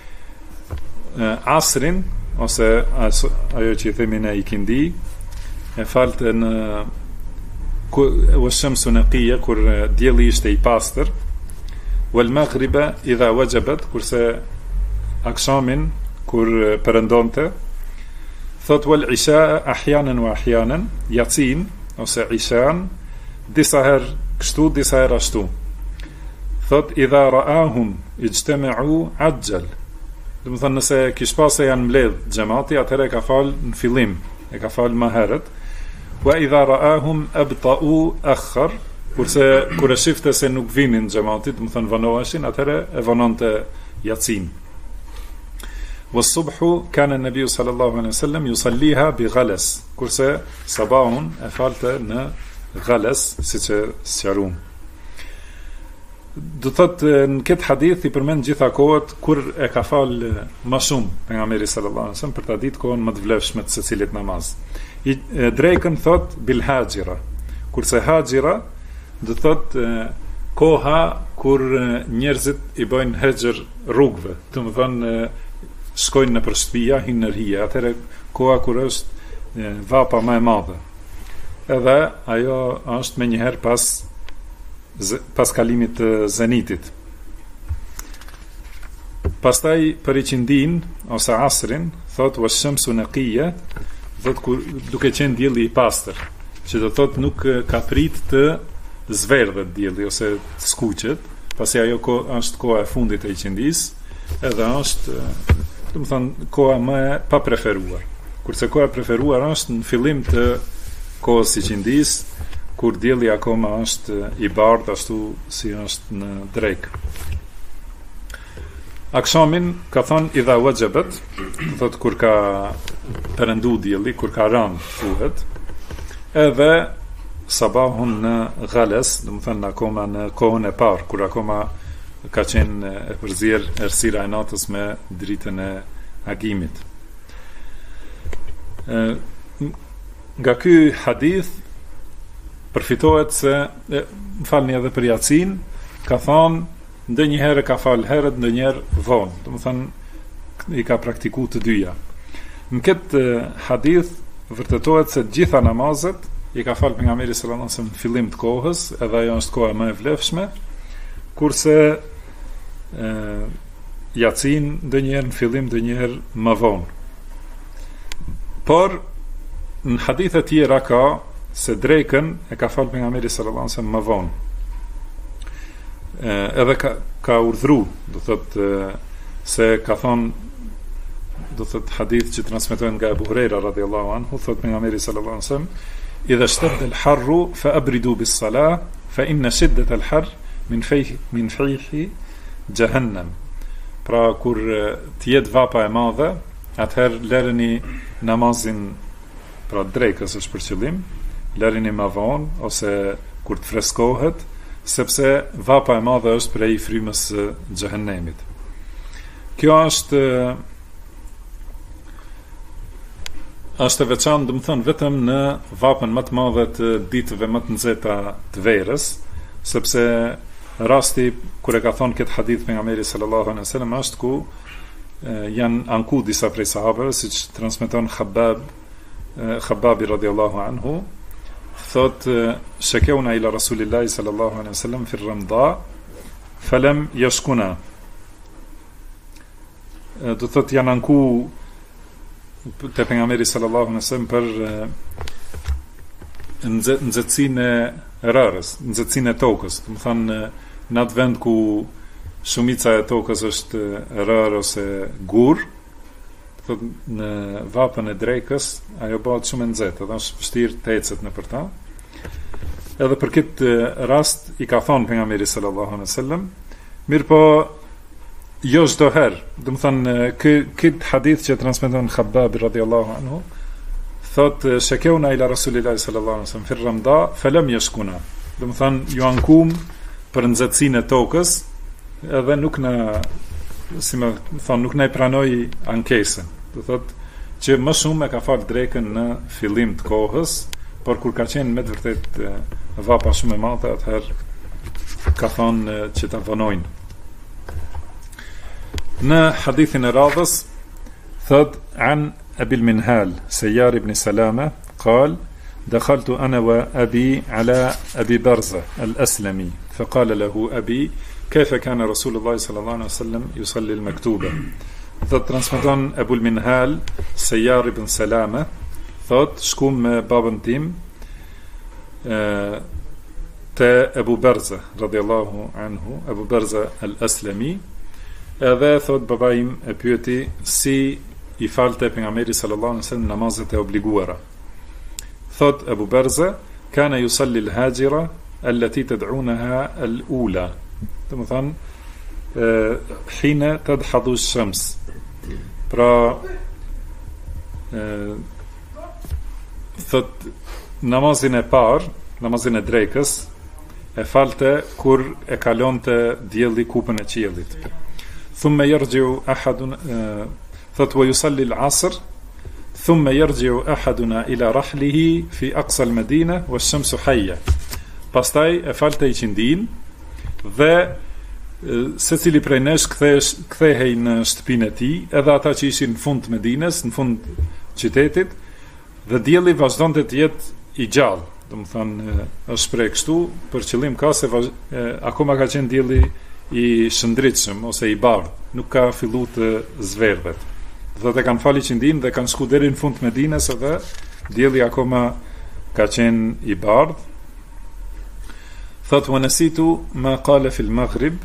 Asrin ose ajo që i themi ne ikindi e falte në shamsu naqiya kur dielli ishte i pastër, wal maghriba idha wajabat kurse akshamin kur perëndonte, thot wal isha ahyanan wa ahyanan, yatsin ose ishan disa herë kështu, disa herë ashtu. Thot idha ra'ahum ijtama'u ajjal. Do të thonë nëse kish pas se janë mbledh xhamati, atëherë ka fal në fillim, e ka fal më herët. Wa idha ra'ahum abta'u akhar, kurse kur e shifte se nuk vinin xhamati, do të thonë vonoheshin, atëherë e vononte yatsin. Was-subhu kana an-nabiy sallallahu alaihi wasallam yusalliha bi ghalas, kurse sabahun e falte në gales, siç e sqaruam. do thotë në këtë hadith i përmend gjitha kohët kur e ka fal më shumë pejgamberi sallallahu alaihi wasallam për ta ditë kohën më të vlefshme të secilit namaz. Drekën thot bil hajira, kurse hajira do thotë koha kur njerëzit i bëjnë hexher rrugëve, do të thonë shkojnë nëpër shtëpia, hinë në hije, atëherë koha kur është vapa më e madhe. Edhe ajo është më njëherë pas kalimit të zenitit. Pastaj për iqindin ose asrin thot wa shamsu naqiya, thot duke qenë dielli i pastër, që do thot nuk ka prit të zverdhet dielli ose të skuqet, pasi ajo është koha e fundit e iqindis, edhe është, do të thonë, koha më e pa preferuar. Kurse koha e preferuar është në fillim të kohës së iqindis, kur dielli akoma është i bardhë ashtu si është në drek. Akshamin ka thonë idha wajabat, thot kur ka perëndu dielli, kur ka rënë thuhet, edhe sabahun në gales, do të thënë akoma në kohën e parë, kur akoma ka qenë e përzier errësira e natës me dritën e agimit. Nga ky hadith përfitohet se, më falni edhe për Yacin, ka thonë, ndonjëherë ka fal herët, ndonjëherë vonë. Do të thonë i ka praktikuar të dyja. Në këtë hadith vërtetohet se gjitha namazet i ka fal pejgamberi sallallahu alajhi wasallam në fillim të kohës, edhe ajo është koha më e vlefshme, kurse Yacin ndonjëherë në fillim, ndonjëherë më vonë. Por në hadithe tjera ka se drekën e ka fal pejgamberi sallallahu alajhi wasallam më vonë. Edhe ka urdhru, do thotë se ka thonë, do thotë hadith që transmetohen nga Abu Huraira radhiyallahu anhu, thotë pejgamberi sallallahu alajhi wasallam, idha ishtadda al-harru fa abridu bis-salah fa inna shiddat al-harr min fihi jahannam. Pra kur të jetë vapa e madhe, atëherë lëreni namazin, pra drekës është për qëllim, lërini më vonë ose kur të freskohet, sepse vapa e madhe është prej frymës së xhehenemit. Kjo është e veçantë, do të thonë, vetëm në vapën më të madhe të ditëve më të nxehta të verës, sepse rasti kur e ka thonë këtë hadith pejgamberi sallallahu alaihi wasallam është ku janë anku disa prej sahabëve, siç transmeton Khababi radhiyallahu anhu, thot shakawna ila rasulillahi sallallahu alaihi wasallam fi ramda falam yashkuna. Do thot janë anku te pejgamberi sallallahu alaihi wasallam për nxehtësinë e rërës, nxehtësinë e tokës, do të thonë në atë vend ku shumica e tokës është rërë ose gur, në vapën e drekës ajo bëhet shumë e nxehtë, dhe është vështirë të ecet nëpër ta. Edhe për këtë rast i ka thonë pejgamberi sallallahu alaihi wasallam, mirëpo jo çdo herë, do të thonë këtë hadith që transmeton Khababi radhiyallahu anhu, thotë shakawna ila rasulillahi sallallahu alaihi wasallam fi ramda falam yashkuna. Do të thonë ju ankum për nxehtësinë e tokës, edhe nuk na, si më thonë, nuk na i pranoi ankesën. Do thotë që më shumë e ka fal drekën në fillim të kohës, por kur ka qenë me të vërtet vapa shumë e madhe, atëherë ka thonë që ta vonojnë. Në hadithin e radhës thot an Abil Minhal Sayyar ibn Salama قال دخلت أنا وأبي على أبي برزة الأسلمي فقال له أبي كيف كان رسول الله صلى الله عليه وسلم يصلي المكتوبة. Thot transmeton Abul Minhal Sayyar ibn Salama, thot shkum me babën tim te Abu Barza radhiyallahu anhu, Abu Barza al-Aslami, edhe thot baba im e pyeti si i falte pejgamberi sallallahu alaihi wasallam namazet e obliguara. Thot Abu Barza kana yusalli al-hajira allati tad'unaha al-ula. Do të thonë hina tadhadu ash-shams. Pra thot namazin e parë, namazin e drekës, e falte kur e kalonte dielli kupën e qiellit. Thumma yarji'u ahadun thot wa yusalli al-'asr thumma yarji'u ahaduna ila rahlihi fi aqsa al-Madina wash-shamsu hayya. Pastaj e falte iqindin dhe secili prej nesh kthehej në shtëpinë e tij, edhe ata që ishin në fund të Medinës, në fund qytetit, dhe dielli vazhdonte të jetë i gjallë. Domethënë është shpreh kështu për qëllim ka se akoma ka qenë dielli i shëndritshëm ose i bardhë, nuk ka filluar të zverdhet. Dhe ata kanë falë qindin dhe kanë shku deri në fund të Medinës edhe dielli akoma ka qenë i bardhë. Thot wa nasitu ma qala fi al-maghrib,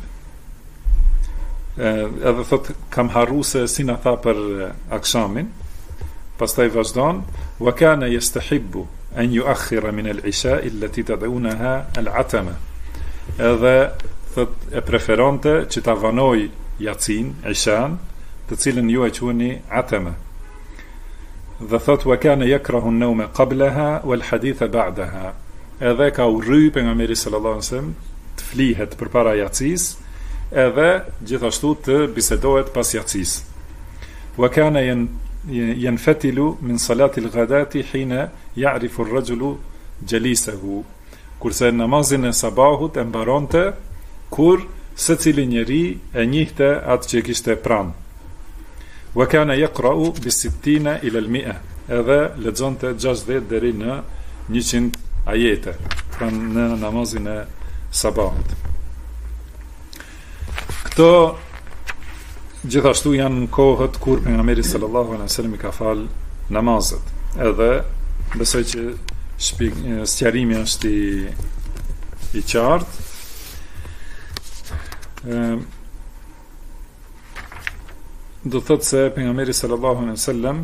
edhe thot kam harru se si na tha për akshamin. Pastaj vazhdon wa kana yastahibbu an yu'akhkhira min al-isha allati tad'unaha al-atama. Edhe thot e preferonte që ta vanoj yacin, ishan, të cilën ju e quheni atama. Dhe thot wa kana yakrahu an-nawma qablaha wal-haditha ba'daha. Edhe ka urry pejgamberi sallallahu alaihi wasallam të flihet përpara yacis, edhe gjithashtu të bisedohet pas yacis. Wa kana yanfatilu min salati al-ghadati hina ya'rifu ar-rajulu jalisahu. Kurse namazin e sabahut e mbaronte kur secili njeri e njihte atë që kishte pranë. Wa kana yaqra'u bis-60 ila al-100. Edhe lexonte 60 deri në 100 ajete në namazin e sabahut. Këto gjithashtu janë kohët kur pejgamberi sallallahu alaihi wasallam i ka fal namazet. Edhe besoj që sqarimi është i qartë. Do thotë se pejgamberi sallallahu alaihi wasallam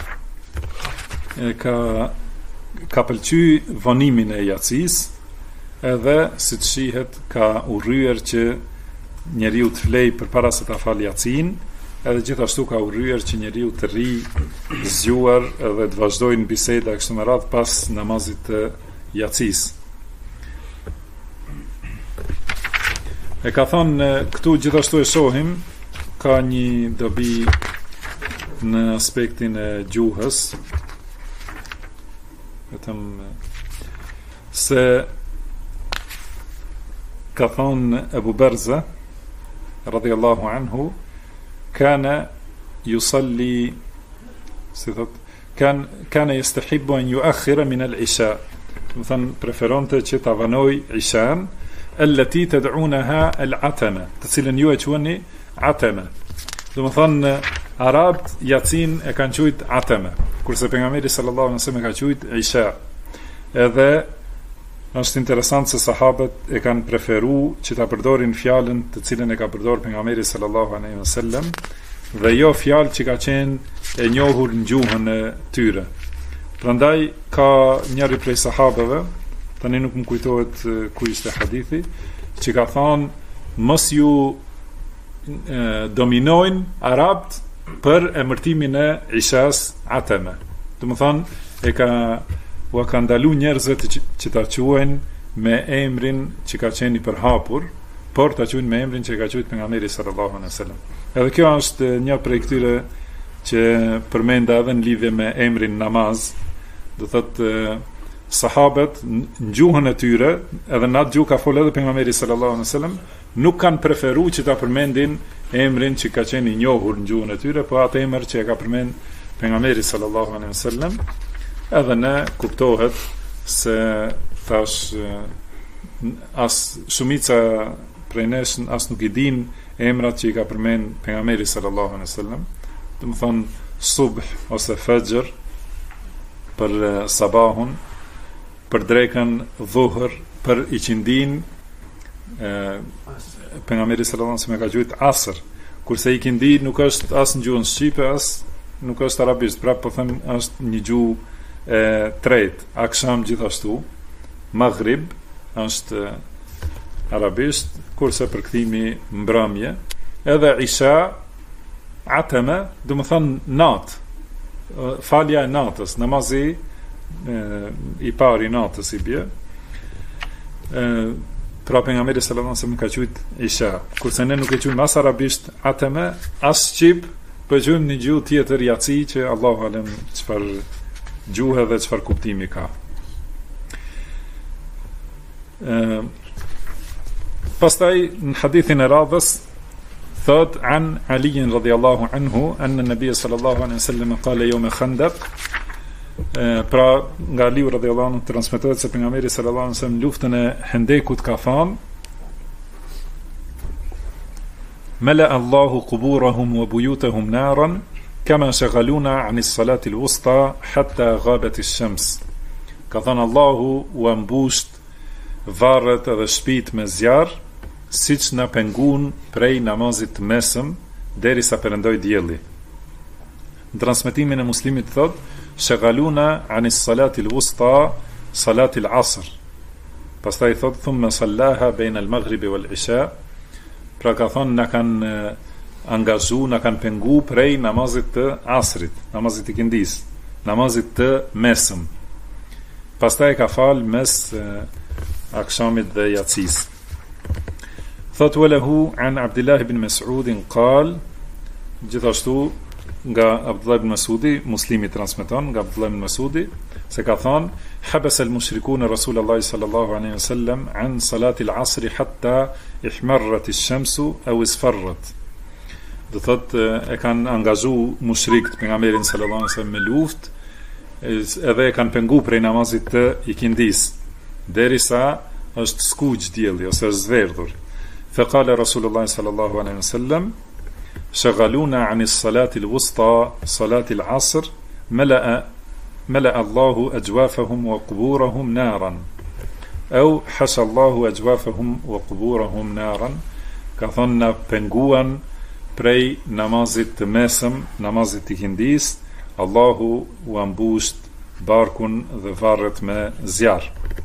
ka pëlqy vonimin e yacis, edhe si të shihet ka urryer që njeriu të flej përpara se ta fal yacin, edhe gjithashtu ka urryer që njeriu të rri zgjuar edhe të vazhdojnë biseda kështu me radhë pas namazit të yacis. E ka thonë këtu gjithashtu e shohim ka një dobi në aspektin e gjuhës, vetëm se ka thonë Abu Barza radhiyallahu anhu kana yusalli si thot kana yastahibbu an yu'akhkhira min al-isha, do thënë preferonte që ta vanoj ishan allati tad'unaha al-atama, të cilën ju e quheni atama. Do të thënë arabt yacin e kanë quajt atama, kurse pejgamberi sallallahu alaihi wasallam e ka quajt isha. Edhe është interesant se sahabët e kanë preferuar që ta përdorin fjalën të cilën e ka përdorur pejgamberi sallallahu alaihi wasallam, dhe jo fjalë që ka qenë e njohur në gjuhën e tyre. Prandaj ka njëri prej sahabëve, tani nuk më kujtohet ku ishte hadithi, që ka thonë mos ju dominojnë arabt për emërtimin e ishas ateme. Do të thonë u ka ndalu njerëzve që ta quajnë me emrin që ka qenë i përhapur, por ta quajnë me emrin që ka quajtur pejgamberi sallallahu alaihi wasallam. Edhe kjo është një prej këtyre që përmenda edhe në lidhje me emrin namaz. Do thotë sahabët në gjuhën e tyre, edhe në atë gjuhë ka folë edhe pejgamberi sallallahu alaihi wasallam, nuk kanë preferuar që ta përmendin emrin që ka qenë i njohur në gjuhën e tyre, po atë emër që e ka përmend pejgamberi sallallahu alaihi wasallam. Edhe ne kuptohet se thash as shumica prej nesh as nuk i din emrat që i ka përmend pejgamberi sallallahu alaihi wasallam. Do të thonë subh ose fajr për sabahun, për drekën dhuhr, për iqindin pejgamberi sallallahu alaihi wasallam ka thujt asr, kurse ikindi nuk është as në gjuhën shqipe, as nuk është arabisht, prapë po them është një gjuhë e tretë. Aksham gjithashtu, maghrib është arabisht, kurse përkthimi mbrëmje, edhe isha atama, do të thonë natë, falja e natës, namazi i pari natës i bie. Pra pejgamberi sallallahu alaihi wasallam ka thujt isha, kurse ne nuk e quajmë as arabisht atëme, as shqip, po e quajmë një gjuhë tjetër yaci që Allahu alem çfarë gjuhë dhe çfarë kuptimi ka. Pastaj në hadithin e radhës thot an Ali radhiyallahu anhu anna an-nabiy sallallahu alaihi wasallam qala yawm Khandaq. Pra nga Aliu radhiyallahu anhu transmetohet se pejgamberi sallallahu alaihi wasallam luftën e Hendekut ka thënë: Mala Allahu quburahum wa buyutahum naran kama shaghaluna an as-salati al-wusta hatta ghabat ash-shams. Ka thënë Allahu u mbusht varret edhe shtëpitë me zjarr, siç na pengun prej namazit të mesëm derisa perëndoi dielli. Në transmetimin e Muslimit thot: Shaghaluna anis salati al-wusta salati al-asr. Pastaj thot thumma sallaha baina al-maghribi wal-isha. Pra ka thonë na kanë angazhu, na kanë pengu prej namazit të asrit, namazit të kindis, namazit të mesëm. Pastaj ka fal mes akshamit dhe yacis. Thot walahu an Abdullah ibn Mas'ud qal, gjithashtu nga Abdullah ibn Mas'udi, Muslimi transmeton nga Abdullah ibn Mas'udi se ka thënë: habasa al-mushrikun Rasulullah sallallahu alaihi wasallam an salati al-asr hatta ihmarrat ash-shamsu aw isfarrat. Do thot e kanë angazhu mushrikët pejgamberin sallallahu alaihi wasallam me luftë, edhe e kanë pengu prej namazit të ikindis derisa është skuq dielli ose është zverdhur. Fa qala Rasulullah sallallahu alaihi wasallam: shaghaluna anis salati al-wusta salati al-asr ملأ الله أجوافهم وقبورهم نارا أو حشى الله أجوافهم وقبورهم نارا. Ka thonë na penguan prej namazit të mesëm, namazit të kindis, Allahu u ambusht barkun dhe varret me zjarr.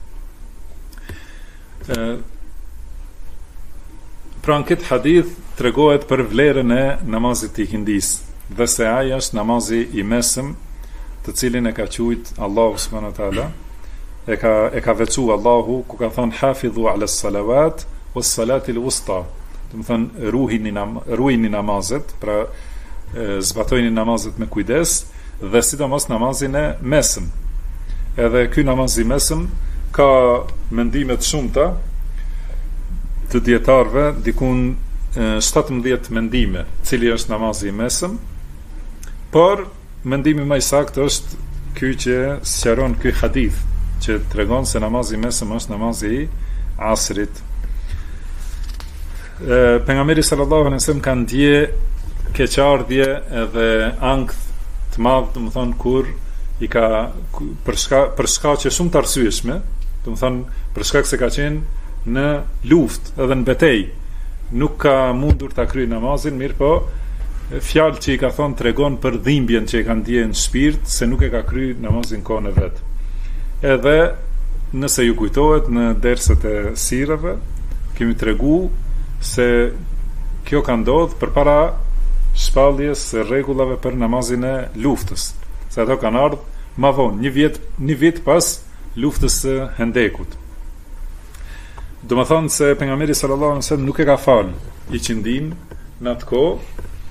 Pra në këtë hadith tregohet për vlerën e namazit të kindis, dhe se ai është namazi i mesëm, të cilin e ka quajt Allahu subhanahu wa taala, e ka veçu Allahu ku ka thënë hafidhu ala salawat was salati al-wusta. Do të thënë ruajini namazet, pra zbatojini namazet me kujdes dhe sidomos namazin e mesëm. Edhe ky namaz i mesëm ka mendime të shumta të dietarëve, dikun 17 mendime, cili është namazi i mesëm, por mendimi më i saktë është ky që sqaron ky hadith, që tregon se namazi i mesëm është namazi i asrit. Pejgamberi sallallahu alaihi wasallam ka ndje keqardhje edhe ankth të madh, domethënë kur i ka për shkaqe shumë të arsyeshme, domethënë për shkak se ka qenë në luftë edhe në betejë, nuk ka mundur ta kryejë namazin, mirë po fjalë që i ka thonë tregon për dhimbjen që i ka ndjenë në shpirt, se nuk e ka kryer namazin kohën e vet. Edhe nëse ju kujtohet në derset e sirave kemi tregu se kjo ka ndodhur përpara shpalljes së rregullave për namazin e luftës, se ato kanë ardhur më vonë, një vit pas luftës së Hendekut. Do të thonë se pejgamberi sallallahu alaihi wasallam nuk e ka fal iqindin në atë kohë,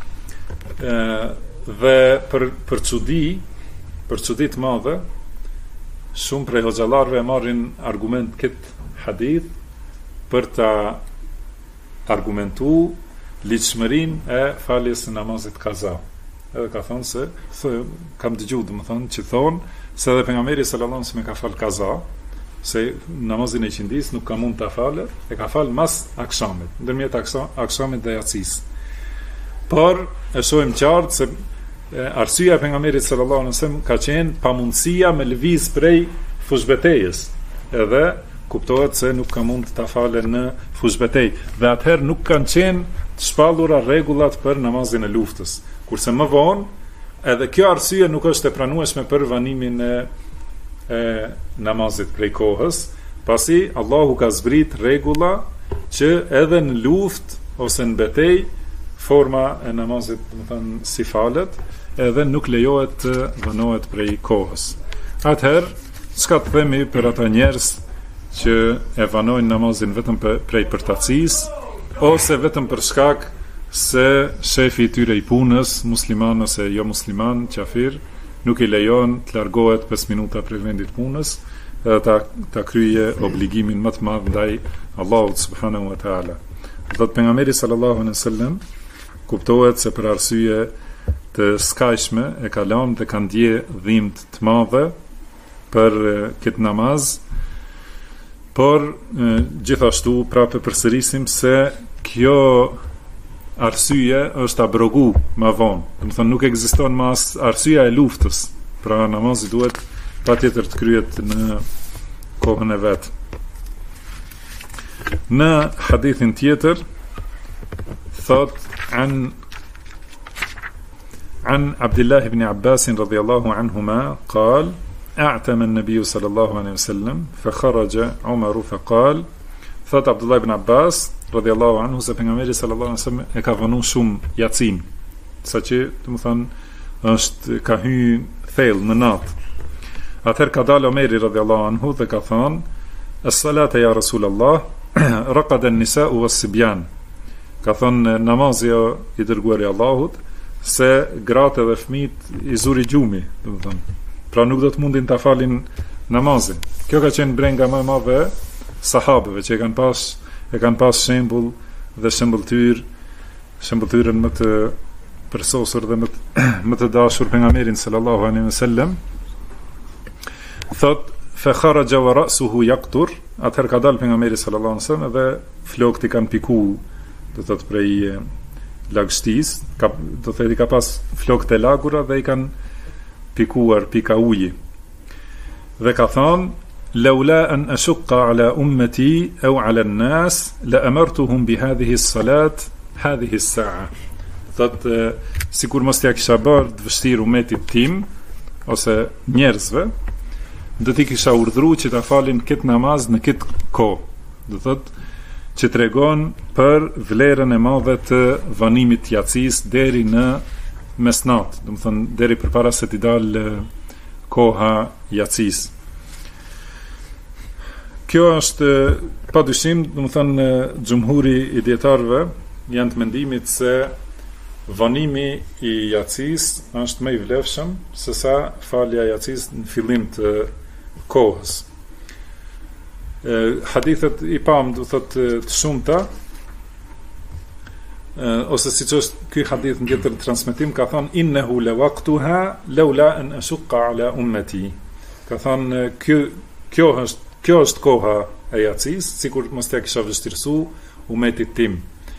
dhe për çudi të madhe, shumë prej hoxhallarëve marrin argument këtë hadith për ta argumentu ligjshmërinë e faljes së namazit kaza. Edhe ka thonë se kam dëgjuar, domethënë që thonë se edhe pejgamberi sallallahu alaihi wasallam ka fal kaza, se namazin e qindis nuk ka mund ta falë, e ka fal mas akshamit, ndërmjet akshamit dhe yacis. Por e shohim qartë se arsyeja e pejgamberit sallallahu alaihi wasallam ka qenë pamundësia me lëviz prej fushbetejës, edhe kuptohet se nuk ka mund ta falen në fushbetej, dhe atëherë nuk kanë qenë të shpallura rregullat për namazin e luftës, kurse më vonë edhe kjo arsye nuk është e pranueshme për vanimin e namazit prej kohës, pasi Allahu ka zbrit rregulla që edhe në luftë ose në betejë forma e namazit, domethënë si falet, edhe nuk lejohet të vënohet prej kohës. Atëherë, çka të themi për ata njerëz që e vanojnë namazin vetëm prej përtacisë, ose vetëm për shkak se shefi i tyre i punës, musliman ose jo musliman, qafir, nuk i lejon të largohet 5 minuta prej vendit punës, edhe ta kryje obligimin më të madh ndaj Allahut subhanahu wa taala. Do të pejgamberi sallallahu alaihi wasallam kuptohet se për arsye të skajshme e ka lënë dhe ka ndje dhimbje të madhe për këtë namaz, por gjithashtu prapë përsërisim se kjo arsye është abrogu më vonë. Do të thonë nuk ekziston më as arsyeja e luftës. Pra namazi duhet patjetër të kryhet në kohën e vet. Në hadithin tjetër thot عن عبد الله بن عباس رضي الله عنهما قال أعتم النبي صلى الله عليه وسلم فخرج عمر فقال thot Abdullah ibn Abbas radhiyallahu anhu se pejgamberi sallallahu alaihi wasallam e ka vënë shumë yacin, saqë domethënë është ka hyrë thellë në natë. Atëherë ka dalë Omeri radhiyallahu anhu dhe ka thënë as-salata ya Rasulullah raqada an-nisa'u was-sibyan. Ka thënë namazi i dërguari i Allahut se gratë dhe fëmijët i zuri gjumi, domethënë. Pra nuk do të mundin ta falin namazin. Kjo ka qenë brenga më e madhe sahabëve që e kanë pas shembull dhe shembulltyrën më të përsosur dhe më të dashur pejgamberin sallallahu alaihi wasallam. Thot fa kharaja wa ra'suhu yaqtur, atëherë ka dalë pejgamberi sallallahu alaihi wasallam dhe flokët i kanë pikuar, do të thotë prej lagështis, do të thotë i ka pas flokët e lagura dhe i kanë pikuar pika uji. Dhe ka thënë لولا أن أشق على أمتي أو على الناس لأمرتهم بهذه الصلاة هذه الساعة. Thot sikur mos t'ja kisha bërë të vështirë umetit tim ose njerëzve, do t'i kisha urdhëruar që ta falin këtë namaz në këtë kohë. Do thot që tregon për vlerën e madhe të vanimit të yacis deri në mesnat, do të thonë deri përpara se t'i dalë koha yacis. Kjo është padyshim, domethënë xhumhuri i dietarëve janë të mendimit se vanimi i yacis është më i vlefshëm se sa falja e yacis në fillim të kohës. Hadithet i pam do thotë të shumta, ose siç është ky hadith në tjetër transmetim ka thënë innehu la waqtuha laula an ashqa ala ummati. Ka thënë kjo është koha e yacis, sikur mos t'ja kisha vështirësu umetit tim.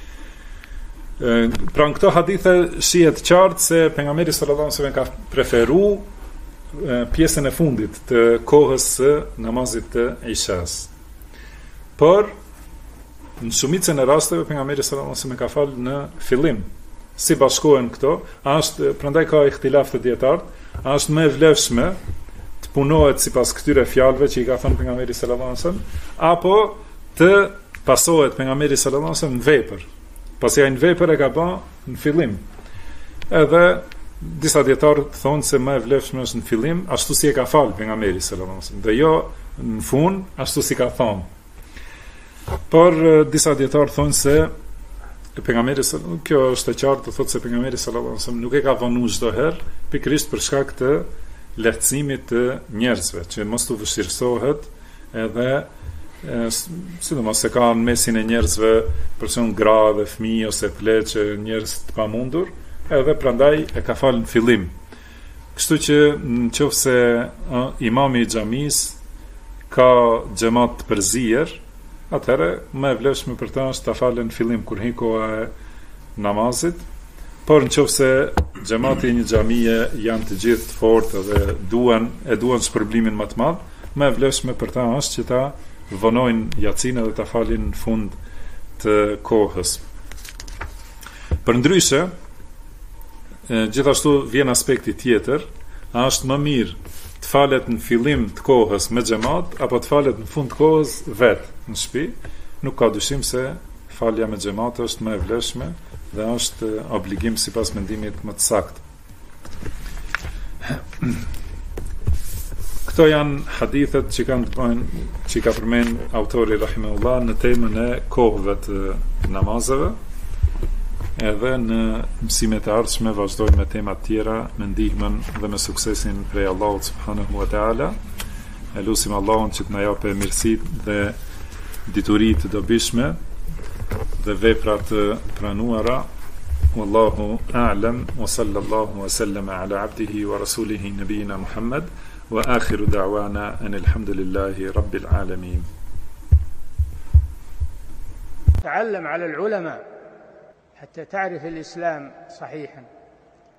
Pra në këto hadithe shihet qartë se pejgamberi sallallahu alaihi wasallam ka preferuar pjesën e fundit të kohës së namazit të ishas. Por në shumicën e rasteve pejgamberi sallallahu alaihi wasallam ka falë në fillim. Si bashkohen këto? Prandaj ka ihtilaf të dietar, është më e vlefshme punohet sipas këtyre fjalëve që i ka thënë pejgamberi sallallahu alajhi wasallam, apo të pasohet pejgamberi sallallahu alajhi wasallam në vepër. Pasi ai në vepër e ka bën në fillim. Edhe disa dietarë thonë se më e vlefshme është në fillim, ashtu si e ka falë pejgamberi sallallahu alajhi wasallam, dhe jo në fund ashtu si ka thonë. Por disa dietarë thonë se pejgamberi kjo është e qartë, thotë se pejgamberi sallallahu alajhi wasallam nuk e ka vënë çdo herë, pikërisht për shkak të lehtësimit të njerëzve, që mos të vështirësohet edhe sidomos se ka në mesin e njerëzve person gra dhe fëmijë ose pleqë, njerëz të pamundur, edhe prandaj e ka falë në fillim. Kështu që nëse imami i xhamis ka xhamat të përzier, atëherë më e vlefshme për ta është ta falë në fillim kur hin koha e namazit. Por nëse xhamati i një xhamie janë të gjithë të fortë dhe duan shpërblimin më të madh, më e vlefshme për ta është që ta vonojnë yacin dhe ta falin në fund të kohës. Përndryshe, gjithashtu vjen aspekti tjetër, a është më mirë të falet në fillim të kohës me xhamat apo të falet në fund të kohës vetë në shtëpi? Nuk ka dyshim se falja me xhamat është më e vlefshme dhe është obligim sipas mendimit më të saktë. Këto janë hadithet që kanë të bëjnë, që ka përmend autori rahimahullah në temën e kohëve të namazeve. Edhe në mësimet e ardhshme vazhdojmë me tema të tjera me ndihmën dhe me suksesin prej Allahut subhanahu wa taala. Elusim Allahun që të na japë mirësitë dhe dituritë të dobishme dhe vepra të pranuara. Wallahu a'lam wa sallallahu wa sallama ala abdihi wa rasulihi nabiyina Muhammad wa akhiru da'wana anil hamdulillahi rabbil alamin. تعلم على العلماء حتى تعرف الإسلام صحيحا.